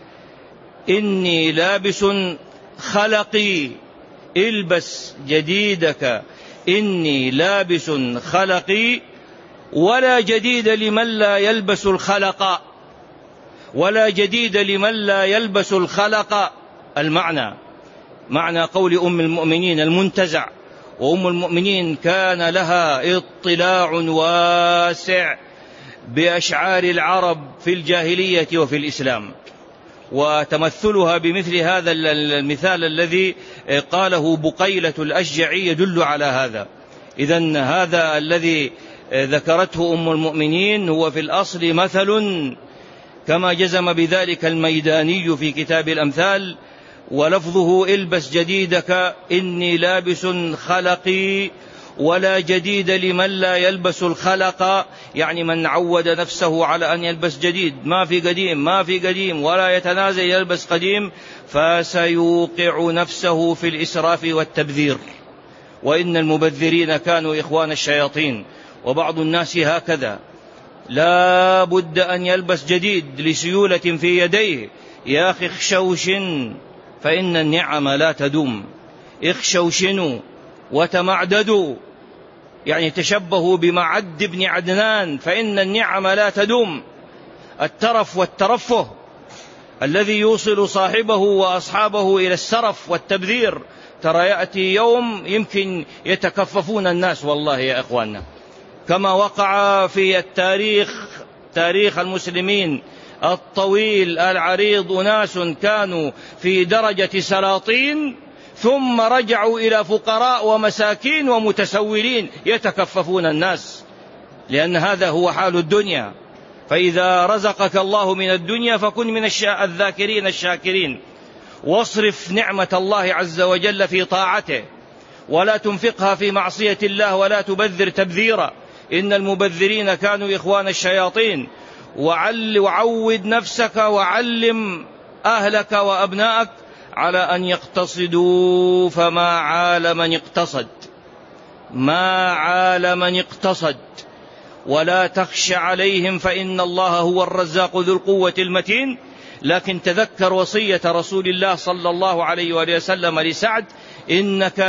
إني لابس خلقي، البس جديدك إني لابس خلقي، ولا جديد لمن لا يلبس الخلق، ولا جديد لمن لا يلبس الخلق. المعنى معنى قول أم المؤمنين المنتزع، وأم المؤمنين كان لها اطلاع واسع بأشعار العرب في الجاهلية وفي الإسلام، وتمثلها بمثل هذا المثال الذي قاله بقيلة الأشجعي يدل على هذا. إذن هذا الذي ذكرته أم المؤمنين هو في الأصل مثل كما جزم بذلك الميداني في كتاب الأمثال، ولفظه: البس جديدك إني لابس خلقي، ولا جديد لمن لا يلبس الخلق، يعني من عود نفسه على أن يلبس جديد، ما في قديم ولا يتنازل يلبس قديم، فسيوقع نفسه في الإسراف والتبذير. وإن المبذرين كانوا إخوان الشياطين، وبعض الناس هكذا، لا بد أن يلبس جديد لسيولة في يديه. يا أخي اخشوشن فإن النعم لا تدوم، اخشوشنوا وتمعددوا، يعني تشبهوا بمعد بن عدنان، فإن النعم لا تدوم. الترف والترفه الذي يوصل صاحبه وأصحابه إلى السرف والتبذير، ترى يأتي يوم يمكن يتكففون الناس والله يا إخواننا، كما وقع في التاريخ، تاريخ المسلمين الطويل العريض، أناس كانوا في درجة سلاطين ثم رجعوا إلى فقراء ومساكين ومتسولين يتكففون الناس، لأن هذا هو حال الدنيا. فإذا رزقك الله من الدنيا فكن من الذاكرين الشاكرين، واصرف نعمة الله عز وجل في طاعته، ولا تنفقها في معصية الله، ولا تبذر تبذيرا، إن المبذرين كانوا إخوان الشياطين. وعود نفسك وعلم أهلك وأبنائك على أن يقتصدوا، فما عال من اقتصد، ما عال من اقتصد، ولا تخش عليهم فإن الله هو الرزاق ذو القوة المتين. لكن تذكر وصية رسول الله صلى الله عليه وآله وسلم لسعد: إنك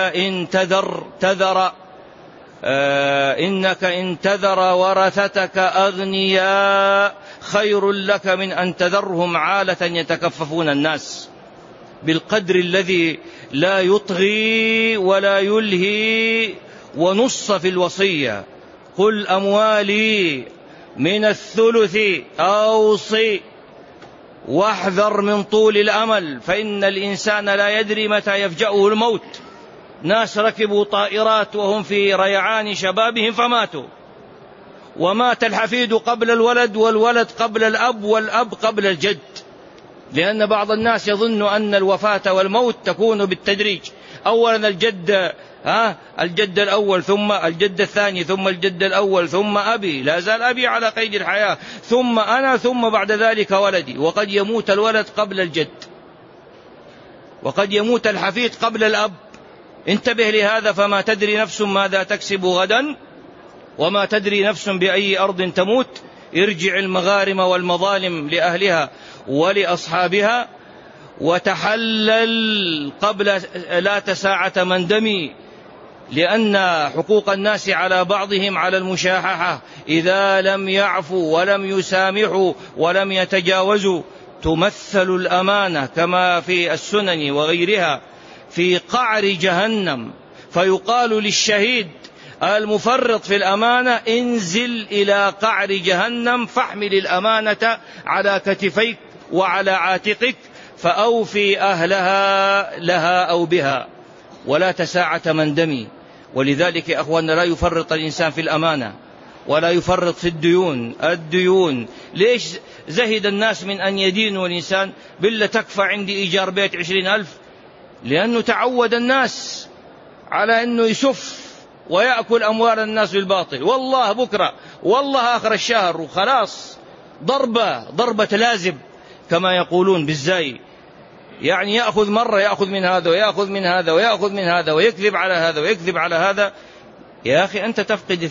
إن تذر ورثتك أغنياء خير لك من أن تذرهم عالة يتكففون الناس، بالقدر الذي لا يطغي ولا يلهي. ونص في الوصية: قل أموالي من الثلث أوصي، واحذر من طول الأمل، فإن الإنسان لا يدري متى يفجأه الموت. ناس ركبوا طائرات وهم في ريعان شبابهم فماتوا، ومات الحفيد قبل الولد، والولد قبل الأب، والأب قبل الجد، لأن بعض الناس يظن أن الوفاة والموت تكون بالتدريج، أولا الجد الأول، ثم الجد الثاني، ثم الجد الأول، ثم أبي، لا زال أبي على قيد الحياة، ثم أنا، ثم بعد ذلك ولدي. وقد يموت الولد قبل الجد، وقد يموت الحفيد قبل الأب. انتبه لهذا، فما تدري نفس ماذا تكسب غدا، وما تدري نفس بأي أرض تموت. ارجع المغارم والمظالم لأهلها ولأصحابها، وتحلل قبل لا تساعة مندمي، لأن حقوق الناس على بعضهم على المشاححة إذا لم يعفوا ولم يسامحوا ولم يتجاوزوا تمثل الأمانة كما في السنن وغيرها في قعر جهنم، فيقال للشهيد المفرط في الأمانة: انزل إلى قعر جهنم فاحمل الأمانة على كتفيك وعلى عاتقك، فأوفي أهلها لها أو بها، ولا تساعة مندمي. ولذلك أخوانا لا يفرط الإنسان في الأمانة، ولا يفرط في الديون. ليش زهد الناس من أن يدينوا الإنسان؟ بالله تكفى عندي إيجار بيت 20,000، لأنه تعود الناس على أنه يسف ويأكل أموال الناس بالباطل، والله بكرة والله آخر الشهر، وخلاص ضربة لازم كما يقولون بالزاي، يعني يأخذ مرة يأخذ من هذا ويأخذ من هذا ويأخذ من هذا ويكذب على هذا ويكذب على هذا. يا أخي أنت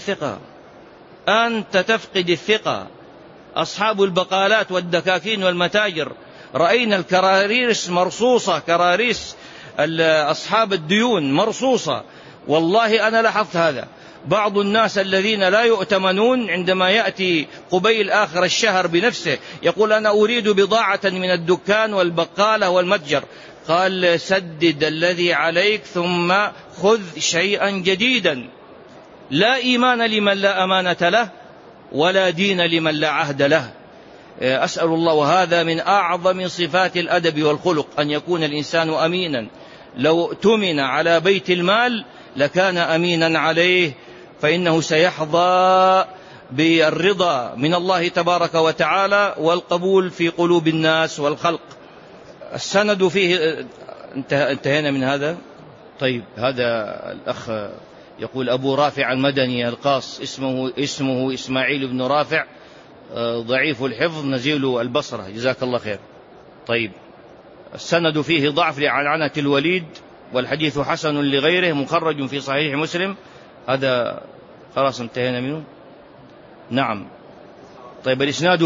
تفقد الثقة. أصحاب البقالات والدكاكين والمتاجر رأينا الكراريس مرصوصة، كراريس أصحاب الديون مرصوصة. والله أنا لاحظت هذا. بعض الناس الذين لا يؤتمنون عندما يأتي قبيل آخر الشهر بنفسه يقول أنا أريد بضاعة من الدكان والبقالة والمتجر، قال سدد الذي عليك ثم خذ شيئا جديدا. لا إيمان لمن لا أمانة له، ولا دين لمن لا عهد له. أسأل الله، وهذا من أعظم صفات الأدب والخلق، أن يكون الإنسان أمينا. لو اؤتمن على بيت المال لكان أمينا عليه، فإنه سيحظى بالرضا من الله تبارك وتعالى والقبول في قلوب الناس والخلق. السند فيه انتهينا من هذا. طيب، هذا الأخ يقول أبو رافع المدني القاص، اسمه إسماعيل بن رافع، ضعيف الحفظ، نزيل البصرة، جزاك الله خير. طيب، السند فيه ضعف لعنعنة الوليد، والحديث حسن لغيره، مخرج في صحيح مسلم. هذا خلاص انتهينا منه. نعم. طيب، الإسناد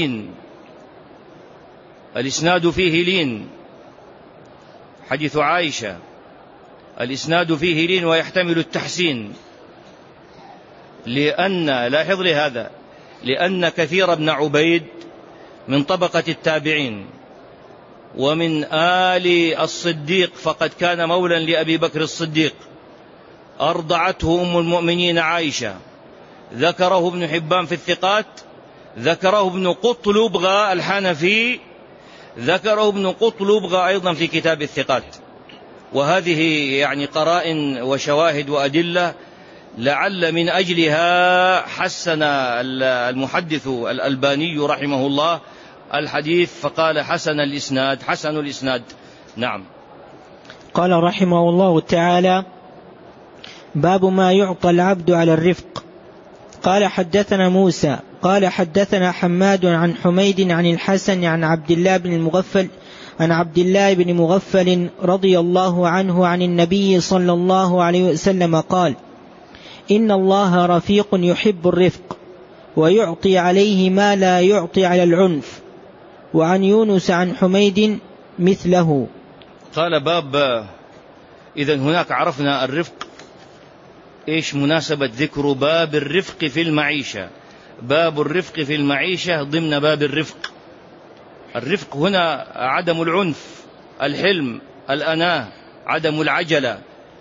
فيه لين، حديث عائشة الإسناد فيه لين ويحتمل التحسين، لاحظ لي هذا، لأن كثير بن عبيد من طبقة التابعين ومن آل الصديق، فقد كان مولا لأبي بكر الصديق، أرضعته أم المؤمنين عائشة، ذكره ابن حبان في الثقات، ذكره ابن قطلبغة الحنفي، ذكره ابن قطلبغة أيضا في كتاب الثقات. وهذه يعني قرائن وشواهد وأدلة لعل من أجلها حسن المحدث الألباني رحمه الله الحديث فقال حسن الإسناد. نعم. قال رحمه الله تعالى: باب ما يعطى العبد على الرفق. قال حدثنا موسى قال حدثنا حماد عن حميد عن الحسن عن عبد الله بن مغفل رضي الله عنه عن النبي صلى الله عليه وسلم قال: إن الله رفيق يحب الرفق ويعطي عليه ما لا يعطي على العنف. وعن يونس عن حميد مثله. قال باب، إذن هناك عرفنا الرفق. إيش مناسبة ذكر باب الرفق في المعيشة؟ باب الرفق في المعيشة ضمن باب الرفق. الرفق هنا عدم العنف، الحلم، الأناة، عدم العجلة،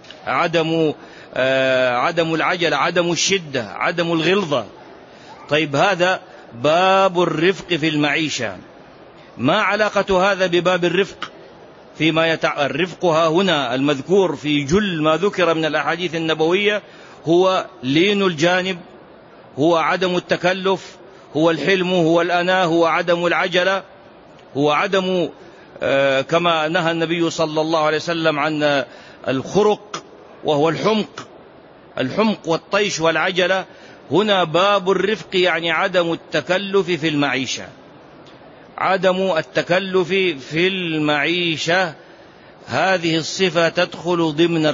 عدم الشدة، عدم الغلظة. طيب، هذا باب الرفق في المعيشة. ما علاقة هذا بباب الرفق فيما الرفق ها هنا المذكور في جل ما ذكر من الأحاديث النبوية هو لين الجانب، هو عدم التكلف، هو الحلم، هو الأناة، هو عدم العجلة، هو عدم كما نهى النبي صلى الله عليه وسلم عن الخرق وهو الحمق والطيش والعجلة. هنا باب الرفق يعني عدم التكلف في المعيشة، عدم التكلف في المعيشة. هذه الصفة تدخل ضمن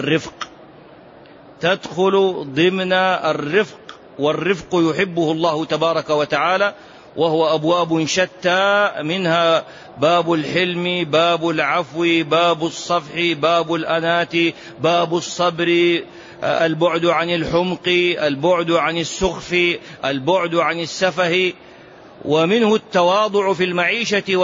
الرفق، والرفق يحبه الله تبارك وتعالى، وهو أبواب شتى، منها باب الحلم، باب العفو، باب الصفح، باب الأناة، باب الصبر، البعد عن الحمق، البعد عن السخف، البعد عن السفه. ومنه التواضع في المعيشة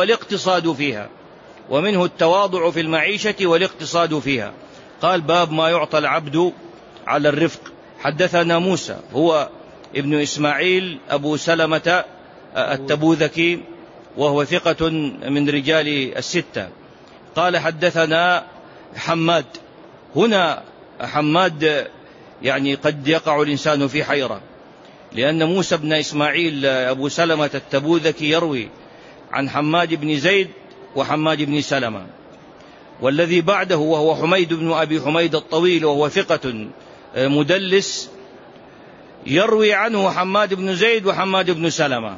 والاقتصاد فيها. قال باب ما يعطى العبد على الرفق. حدثنا موسى هو ابن إسماعيل أبو سلمة التبوذكي، وهو ثقة من رجال الستة. قال حدثنا حماد. هنا حماد يعني قد يقع الإنسان في حيرة، لأن موسى بن إسماعيل أبو سلمة التبوذكي يروي عن حماد بن زيد وحماد بن سلمة، والذي بعده وهو حميد بن أبي حميد الطويل، وهو ثقة مدلس يروي عنه حماد بن زيد وحماد بن سلمة،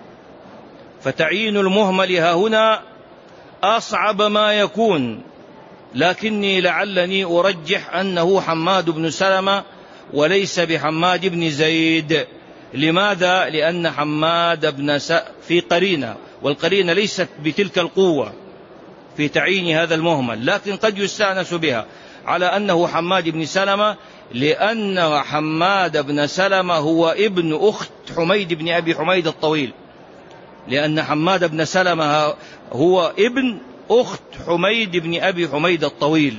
فتعيين المهمل ها هنا أصعب ما يكون، لكني لعلني أرجح أنه حماد بن سلمة وليس بحماد بن زيد. لماذا؟ لأن حماد بن في قرينة، والقرينة ليست بتلك القوة في تعيين هذا المهمل، لكن قد يستأنس بها على أنه حماد بن سلمة، لأن حماد بن سلمة هو ابن أخت حميد بن أبي حميد الطويل، لأن حماد بن سلمة هو ابن أخت حميد بن أبي حميد الطويل.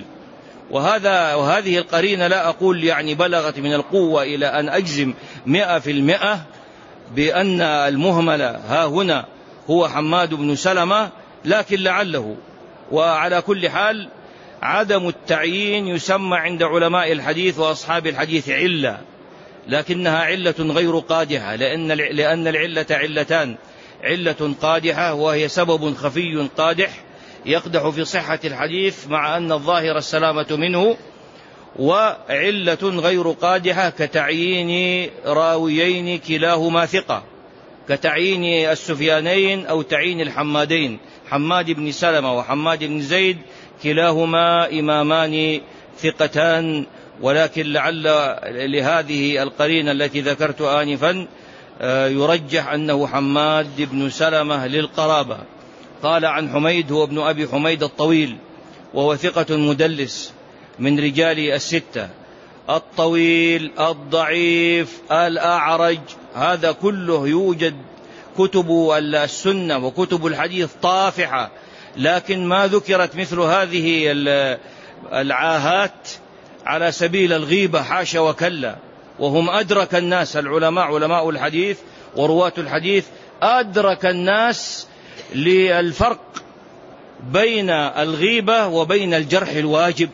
وهذه القرينة لا أقول يعني بلغت من القوة إلى أن أجزم 100% بأن المهمل ها هنا هو حماد بن سلمة، لكن لعله. وعلى كل حال عدم التعيين يسمى عند علماء الحديث وأصحاب الحديث علة، لكنها علة غير قادحة، لأن العلة علتان: علة قادحة وهي سبب خفي قادح يقدح في صحة الحديث مع أن الظاهر السلامة منه، وعلة غير قادحة كتعيين راويين كلاهما ثقة، كتعيين السفيانين أو تعيين الحمادين، حماد بن سلمة وحماد بن زيد كلاهما إمامان ثقتان، ولكن لعل لهذه القرينة التي ذكرت آنفا يرجح أنه حماد بن سلمة للقرابة. قال عن حميد هو ابن أبي حميد الطويل، وهو ثقة مدلس من رجال الستة. الطويل، الضعيف، الأعرج، هذا كله يوجد كتب السنة وكتب الحديث طافحة، لكن ما ذكرت مثل هذه العاهات على سبيل الغيبة، حاشا وكلا. وهم أدرك الناس، العلماء علماء الحديث ورواة الحديث أدرك الناس للفرق بين الغيبة وبين الجرح الواجب،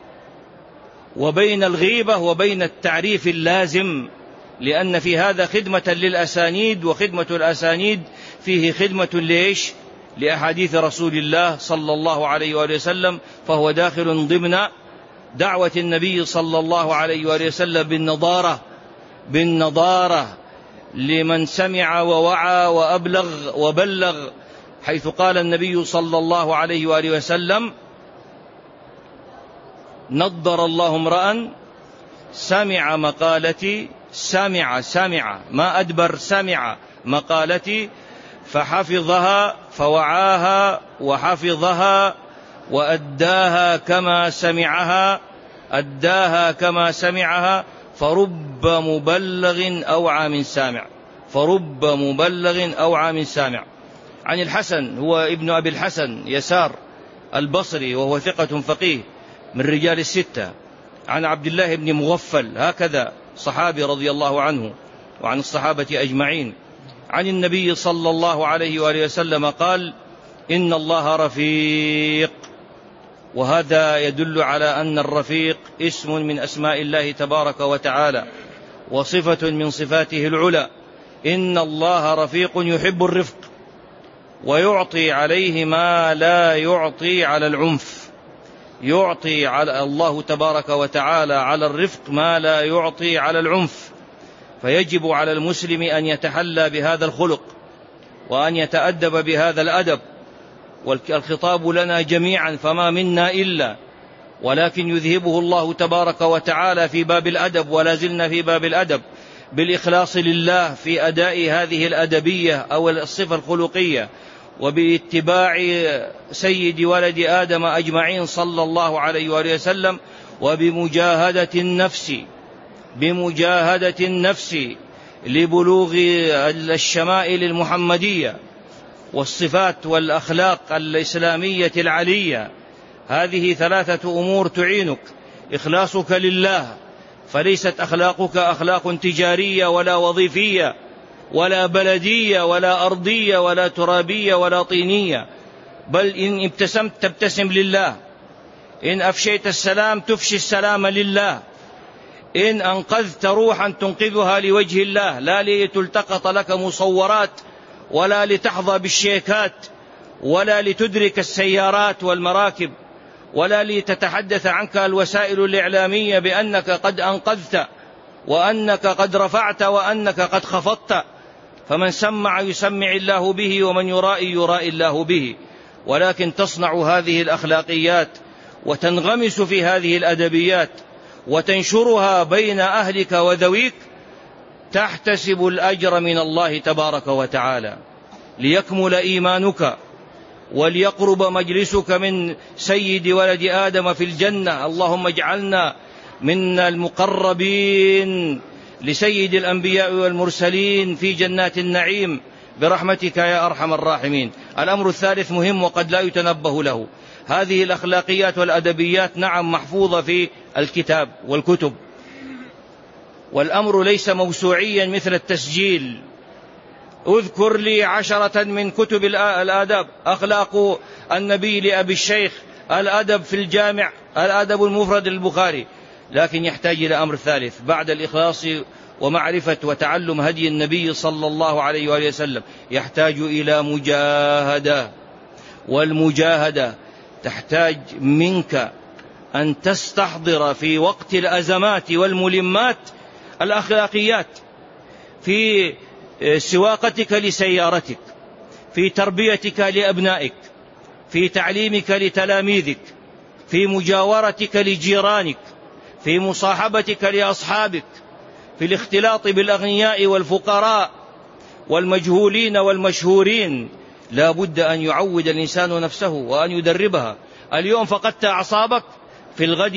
وبين الغيبة وبين التعريف اللازم، لأن في هذا خدمة للأسانيد، وخدمة الأسانيد فيه خدمة ليش؟ لأحاديث رسول الله صلى الله عليه وآله وسلم، فهو داخل ضمن دعوة النبي صلى الله عليه وآله وسلم بالنضارة لمن سمع ووعى وبلغ، حيث قال النبي صلى الله عليه وآله وسلم: نضر الله امرأ سمع مقالتي، سمع ما أدبر، سمع مقالتي فحفظها فوعاها وحفظها وأداها كما سمعها فرب مبلغ أوعى من سامع. عن الحسن هو ابن أبي الحسن يسار البصري، وهو ثقة فقيه من رجال الستة. عن عبد الله بن مغفل، هكذا صحابي رضي الله عنه وعن الصحابة أجمعين، عن النبي صلى الله عليه وآله وسلم قال: إن الله رفيق. وهذا يدل على أن الرفيق اسم من أسماء الله تبارك وتعالى، وصفة من صفاته العلى. إن الله رفيق يحب الرفق، ويعطي عليه ما لا يعطي على العنف. يعطي على الله تبارك وتعالى على الرفق ما لا يعطي على العنف، فيجب على المسلم أن يتحلى بهذا الخلق وأن يتأدب بهذا الأدب. والخطاب لنا جميعا، فما منا إلا، ولكن يذهبه الله تبارك وتعالى في باب الأدب، ولا زلنا في باب الأدب، بالإخلاص لله في أداء هذه الأدبية أو الصفة الخلقية، وباتباع سيد ولد آدم أجمعين صلى الله عليه وآله وسلم، وبمجاهدة النفس لبلوغ الشمائل المحمدية والصفات والأخلاق الإسلامية العلية. هذه 3 أمور تعينك: إخلاصك لله، فليست أخلاقك أخلاق تجارية ولا وظيفية ولا بلدية ولا أرضية ولا ترابية ولا طينية، بل إن ابتسمت تبتسم لله، إن أفشيت السلام تفشي السلام لله، إن أنقذت روحا تنقذها لوجه الله، لا لتلتقط لك مصورات ولا لتحظى بالشيكات ولا لتدرك السيارات والمراكب ولا لتتحدث عنك الوسائل الإعلامية بأنك قد أنقذت وأنك قد رفعت وأنك قد خفضت. فمن سمع يسمع الله به، ومن يرائي يرائي الله به. ولكن تصنع هذه الأخلاقيات وتنغمس في هذه الأدبيات وتنشرها بين أهلك وذويك، تحتسب الأجر من الله تبارك وتعالى، ليكمل إيمانك وليقرب مجلسك من سيد ولد آدم في الجنة. اللهم اجعلنا من المقربين لسيد الأنبياء والمرسلين في جنات النعيم برحمتك يا أرحم الراحمين. الأمر الثالث مهم وقد لا يتنبه له. هذه الأخلاقيات والأدبيات نعم محفوظة في الكتاب والكتب، والأمر ليس موسوعيا مثل التسجيل. اذكر لي 10 من كتب الآداب: أخلاق النبي لأبي الشيخ، الأدب في الجامع، الأدب المفرد للبخاري. لكن يحتاج إلى أمر ثالث بعد الإخلاص ومعرفة وتعلم هدي النبي صلى الله عليه وآله وسلم، يحتاج إلى مجاهدة. والمجاهدة تحتاج منك أن تستحضر في وقت الأزمات والملمات الأخلاقيات، في سواقتك لسيارتك، في تربيتك لأبنائك، في تعليمك لتلاميذك، في مجاورتك لجيرانك، في مصاحبتك لأصحابك، في الاختلاط بالأغنياء والفقراء والمجهولين والمشهورين. لا بد أن يعود الإنسان نفسه وأن يدربها. اليوم فقدت أعصابك، في الغد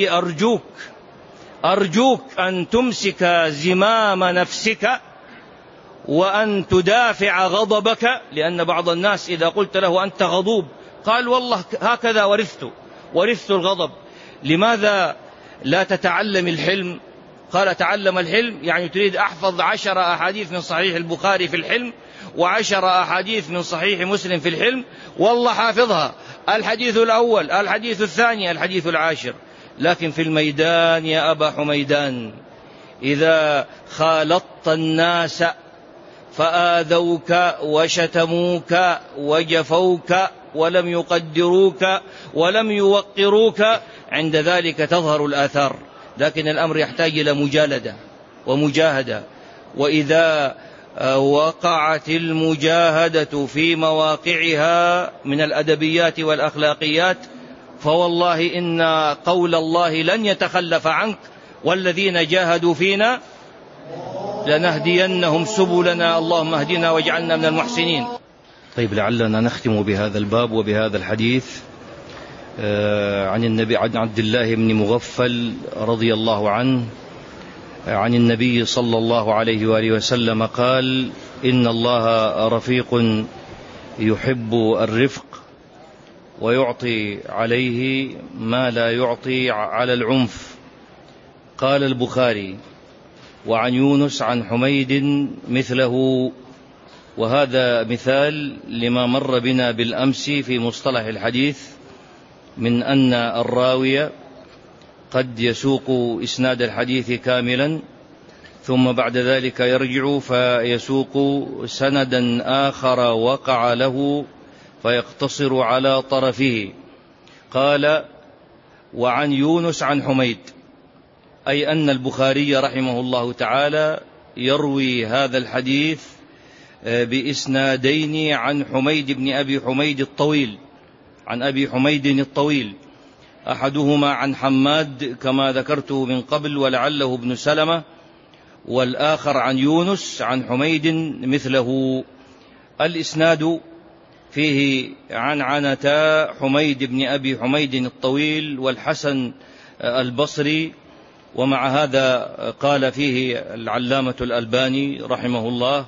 أرجوك أن تمسك زمام نفسك وأن تدافع غضبك، لأن بعض الناس إذا قلت له أنت غضوب قال والله هكذا ورثت الغضب. لماذا لا تتعلم الحلم؟ قال تعلم الحلم، يعني تريد أحفظ 10 أحاديث من صحيح البخاري في الحلم و10 أحاديث من صحيح مسلم في الحلم، والله حافظها، الحديث الأول، الحديث الثاني، الحديث العاشر. لكن في الميدان يا أبا حميدان إذا خالطت الناس فآذوك وشتموك وجفوك ولم يقدروك ولم يوقروك، عند ذلك تظهر الآثار. لكن الأمر يحتاج إلى مجالدة ومجاهدة. وإذا وقعت المجاهدة في مواقعها من الأدبيات والأخلاقيات فوالله إن قول الله لن يتخلف عنك: والذين جاهدوا فينا لنهدينهم سبلنا. اللهم اهدنا واجعلنا من المحسنين. طيب، لعلنا نختم بهذا الباب وبهذا الحديث عن النبي عن عبد الله بن مغفل رضي الله عنه عن النبي صلى الله عليه وآله وسلم قال: إن الله رفيق يحب الرفق ويعطي عليه ما لا يعطي على العنف. قال البخاري: وعن يونس عن حميد مثله. وهذا مثال لما مر بنا بالأمس في مصطلح الحديث من أن الراوي قد يسوق إسناد الحديث كاملا ثم بعد ذلك يرجع فيسوق سندا آخر وقع له فيقتصر على طرفه. قال: وعن يونس عن حميد، أي أن البخاري رحمه الله تعالى يروي هذا الحديث بإسنادين عن حميد بن أبي حميد الطويل، عن أبي حميد الطويل، أحدهما عن حماد كما ذكرته من قبل ولعله ابن سلمة، والآخر عن يونس عن حميد مثله. الإسناد فيه عنعنة حميد بن أبي حميد الطويل والحسن البصري. ومع هذا قال فيه العلامة الألباني رحمه الله: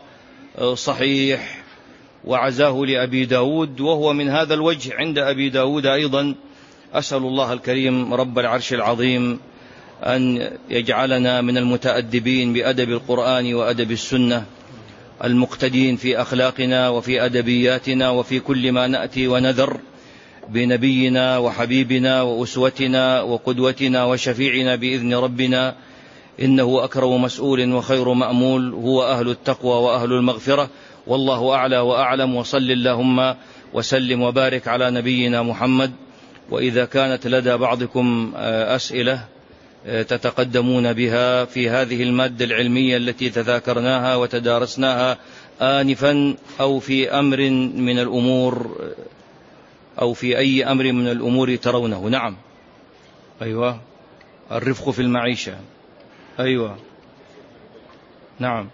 صحيح، وعزاه لأبي داود، وهو من هذا الوجه عند أبي داود أيضا. أسأل الله الكريم رب العرش العظيم أن يجعلنا من المتأدبين بأدب القرآن وأدب السنة، المقتدين في أخلاقنا وفي أدبياتنا وفي كل ما نأتي ونذر بنبينا وحبيبنا وأسوتنا وقدوتنا وشفيعنا بإذن ربنا، إنه أكرم مسؤول وخير مأمول، هو أهل التقوى وأهل المغفرة. والله أعلى وأعلم. وصل اللهم وسلم وبارك على نبينا محمد وإذا كانت لدى بعضكم أسئلة تتقدمون بها في هذه المادة العلمية التي تذاكرناها وتدارسناها آنفا، أو في أمر من الأمور، أو في أي أمر من الأمور ترونه. نعم. أيوة. الرفق في المعيشة. أيوة. نعم.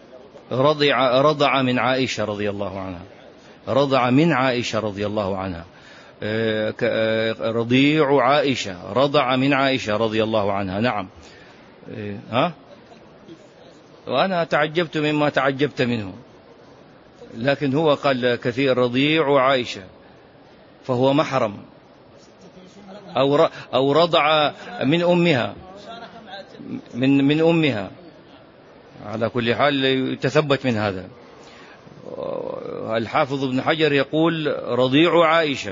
رضع من عائشة رضي الله عنها. رضع من عائشة رضي الله عنها. رضيع عائشة، رضع من عائشة رضي الله عنها. نعم. وأنا تعجبت مما تعجبت منه، لكن هو قال كثير رضيع عائشة، فهو محرم، أو رضع من أمها، من أمها. على كل حال يتثبت من هذا. الحافظ ابن حجر يقول رضيع عائشة،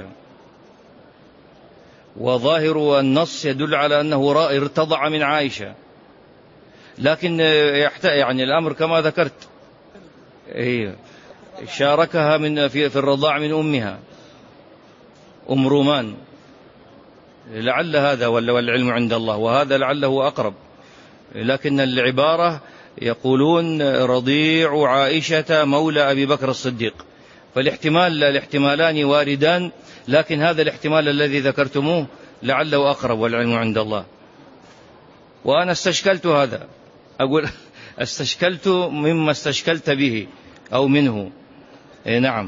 وظاهر النص يدل على أنه ارتضع من عائشة، لكن يعني الأمر كما ذكرت شاركها في الرضاع من أمها، أم رومان، لعل هذا والعلم عند الله، وهذا لعله أقرب، لكن العبارة يقولون رضيع عائشة مولى أبي بكر الصديق، الاحتمالان واردان، لكن هذا الاحتمال الذي ذكرتموه لعله أقرب والعلم عند الله. وأنا استشكلت هذا، أقول استشكلت مما استشكلت به أو منه. نعم.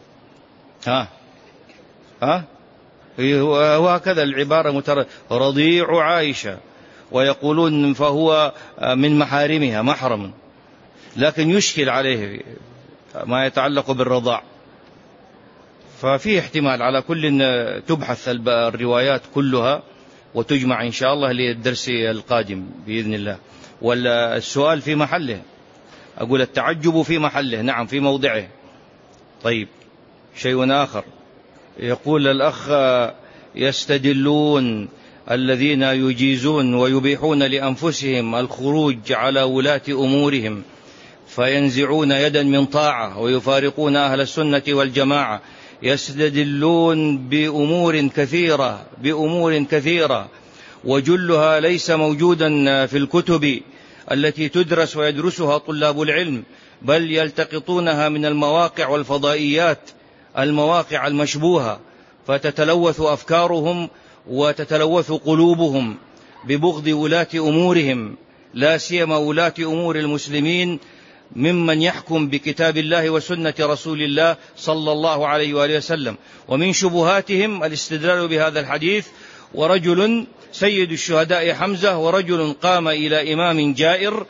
وهكذا العبارة رضيع عائشة، ويقولون فهو من محارمها محرم، لكن يشكل عليه ما يتعلق بالرضاع، ففيه احتمال. على كل تبحث الروايات كلها وتجمع إن شاء الله للدرس القادم بإذن الله. والسؤال في محله، أقول التعجب في محله، نعم في موضعه. طيب، شيء آخر، يقول الأخ يستدلون الذين يجيزون ويبيحون لأنفسهم الخروج على ولاة أمورهم فينزعون يدا من طاعة ويفارقون أهل السنة والجماعة، يستدلون بأمور كثيرة وجلها ليس موجودا في الكتب التي تدرس ويدرسها طلاب العلم، بل يلتقطونها من المواقع والفضائيات، المواقع المشبوهة، فتتلوث أفكارهم وتتلوث قلوبهم ببغض ولاة أمورهم، لا سيما ولاة أمور المسلمين ممن يحكم بكتاب الله وسنة رسول الله صلى الله عليه وآله وسلم. ومن شبهاتهم الاستدلال بهذا الحديث: ورجل سيد الشهداء حمزة، ورجل قام إلى إمام جائر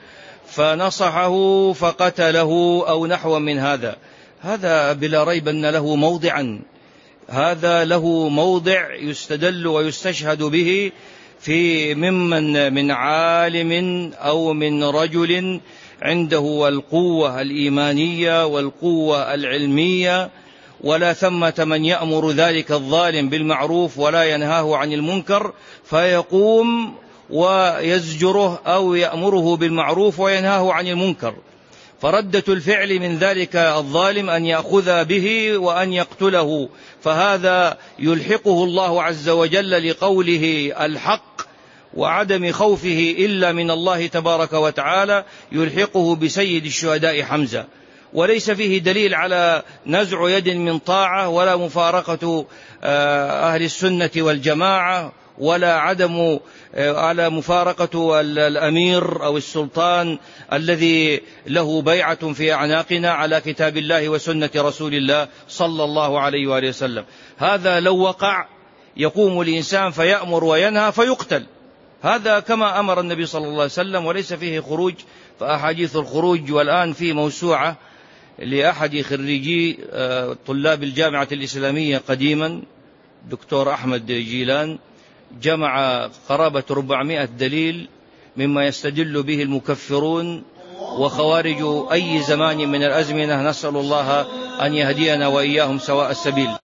فنصحه فقتله، أو نحو من هذا. هذا بلا ريب أن له موضعا، هذا له موضع يستدل ويستشهد به في من عالم أو من رجل عنده القوة الإيمانية والقوة العلمية، ولا ثمة من يأمر ذلك الظالم بالمعروف ولا ينهاه عن المنكر فيقوم ويزجره، أو يأمره بالمعروف وينهاه عن المنكر، فردة الفعل من ذلك الظالم أن يأخذ به وأن يقتله، فهذا يلحقه الله عز وجل لقوله الحق وعدم خوفه إلا من الله تبارك وتعالى، يلحقه بسيد الشهداء حمزة. وليس فيه دليل على نزع يد من طاعة، ولا مفارقة أهل السنة والجماعة، ولا عدم على مفارقة الأمير أو السلطان الذي له بيعة في أعناقنا على كتاب الله وسنة رسول الله صلى الله عليه وآله وسلم. هذا لو وقع يقوم الإنسان فيأمر وينهى فيقتل، هذا كما أمر النبي صلى الله عليه وسلم، وليس فيه خروج. فأحاديث الخروج، والآن في موسوعة لأحد خريجي طلاب الجامعة الإسلامية قديما، دكتور أحمد جيلان، جمع قرابة 400 دليل مما يستدل به المكفرون وخوارج أي زمان من الأزمنة، نسأل الله أن يهدينا وإياهم سواء السبيل.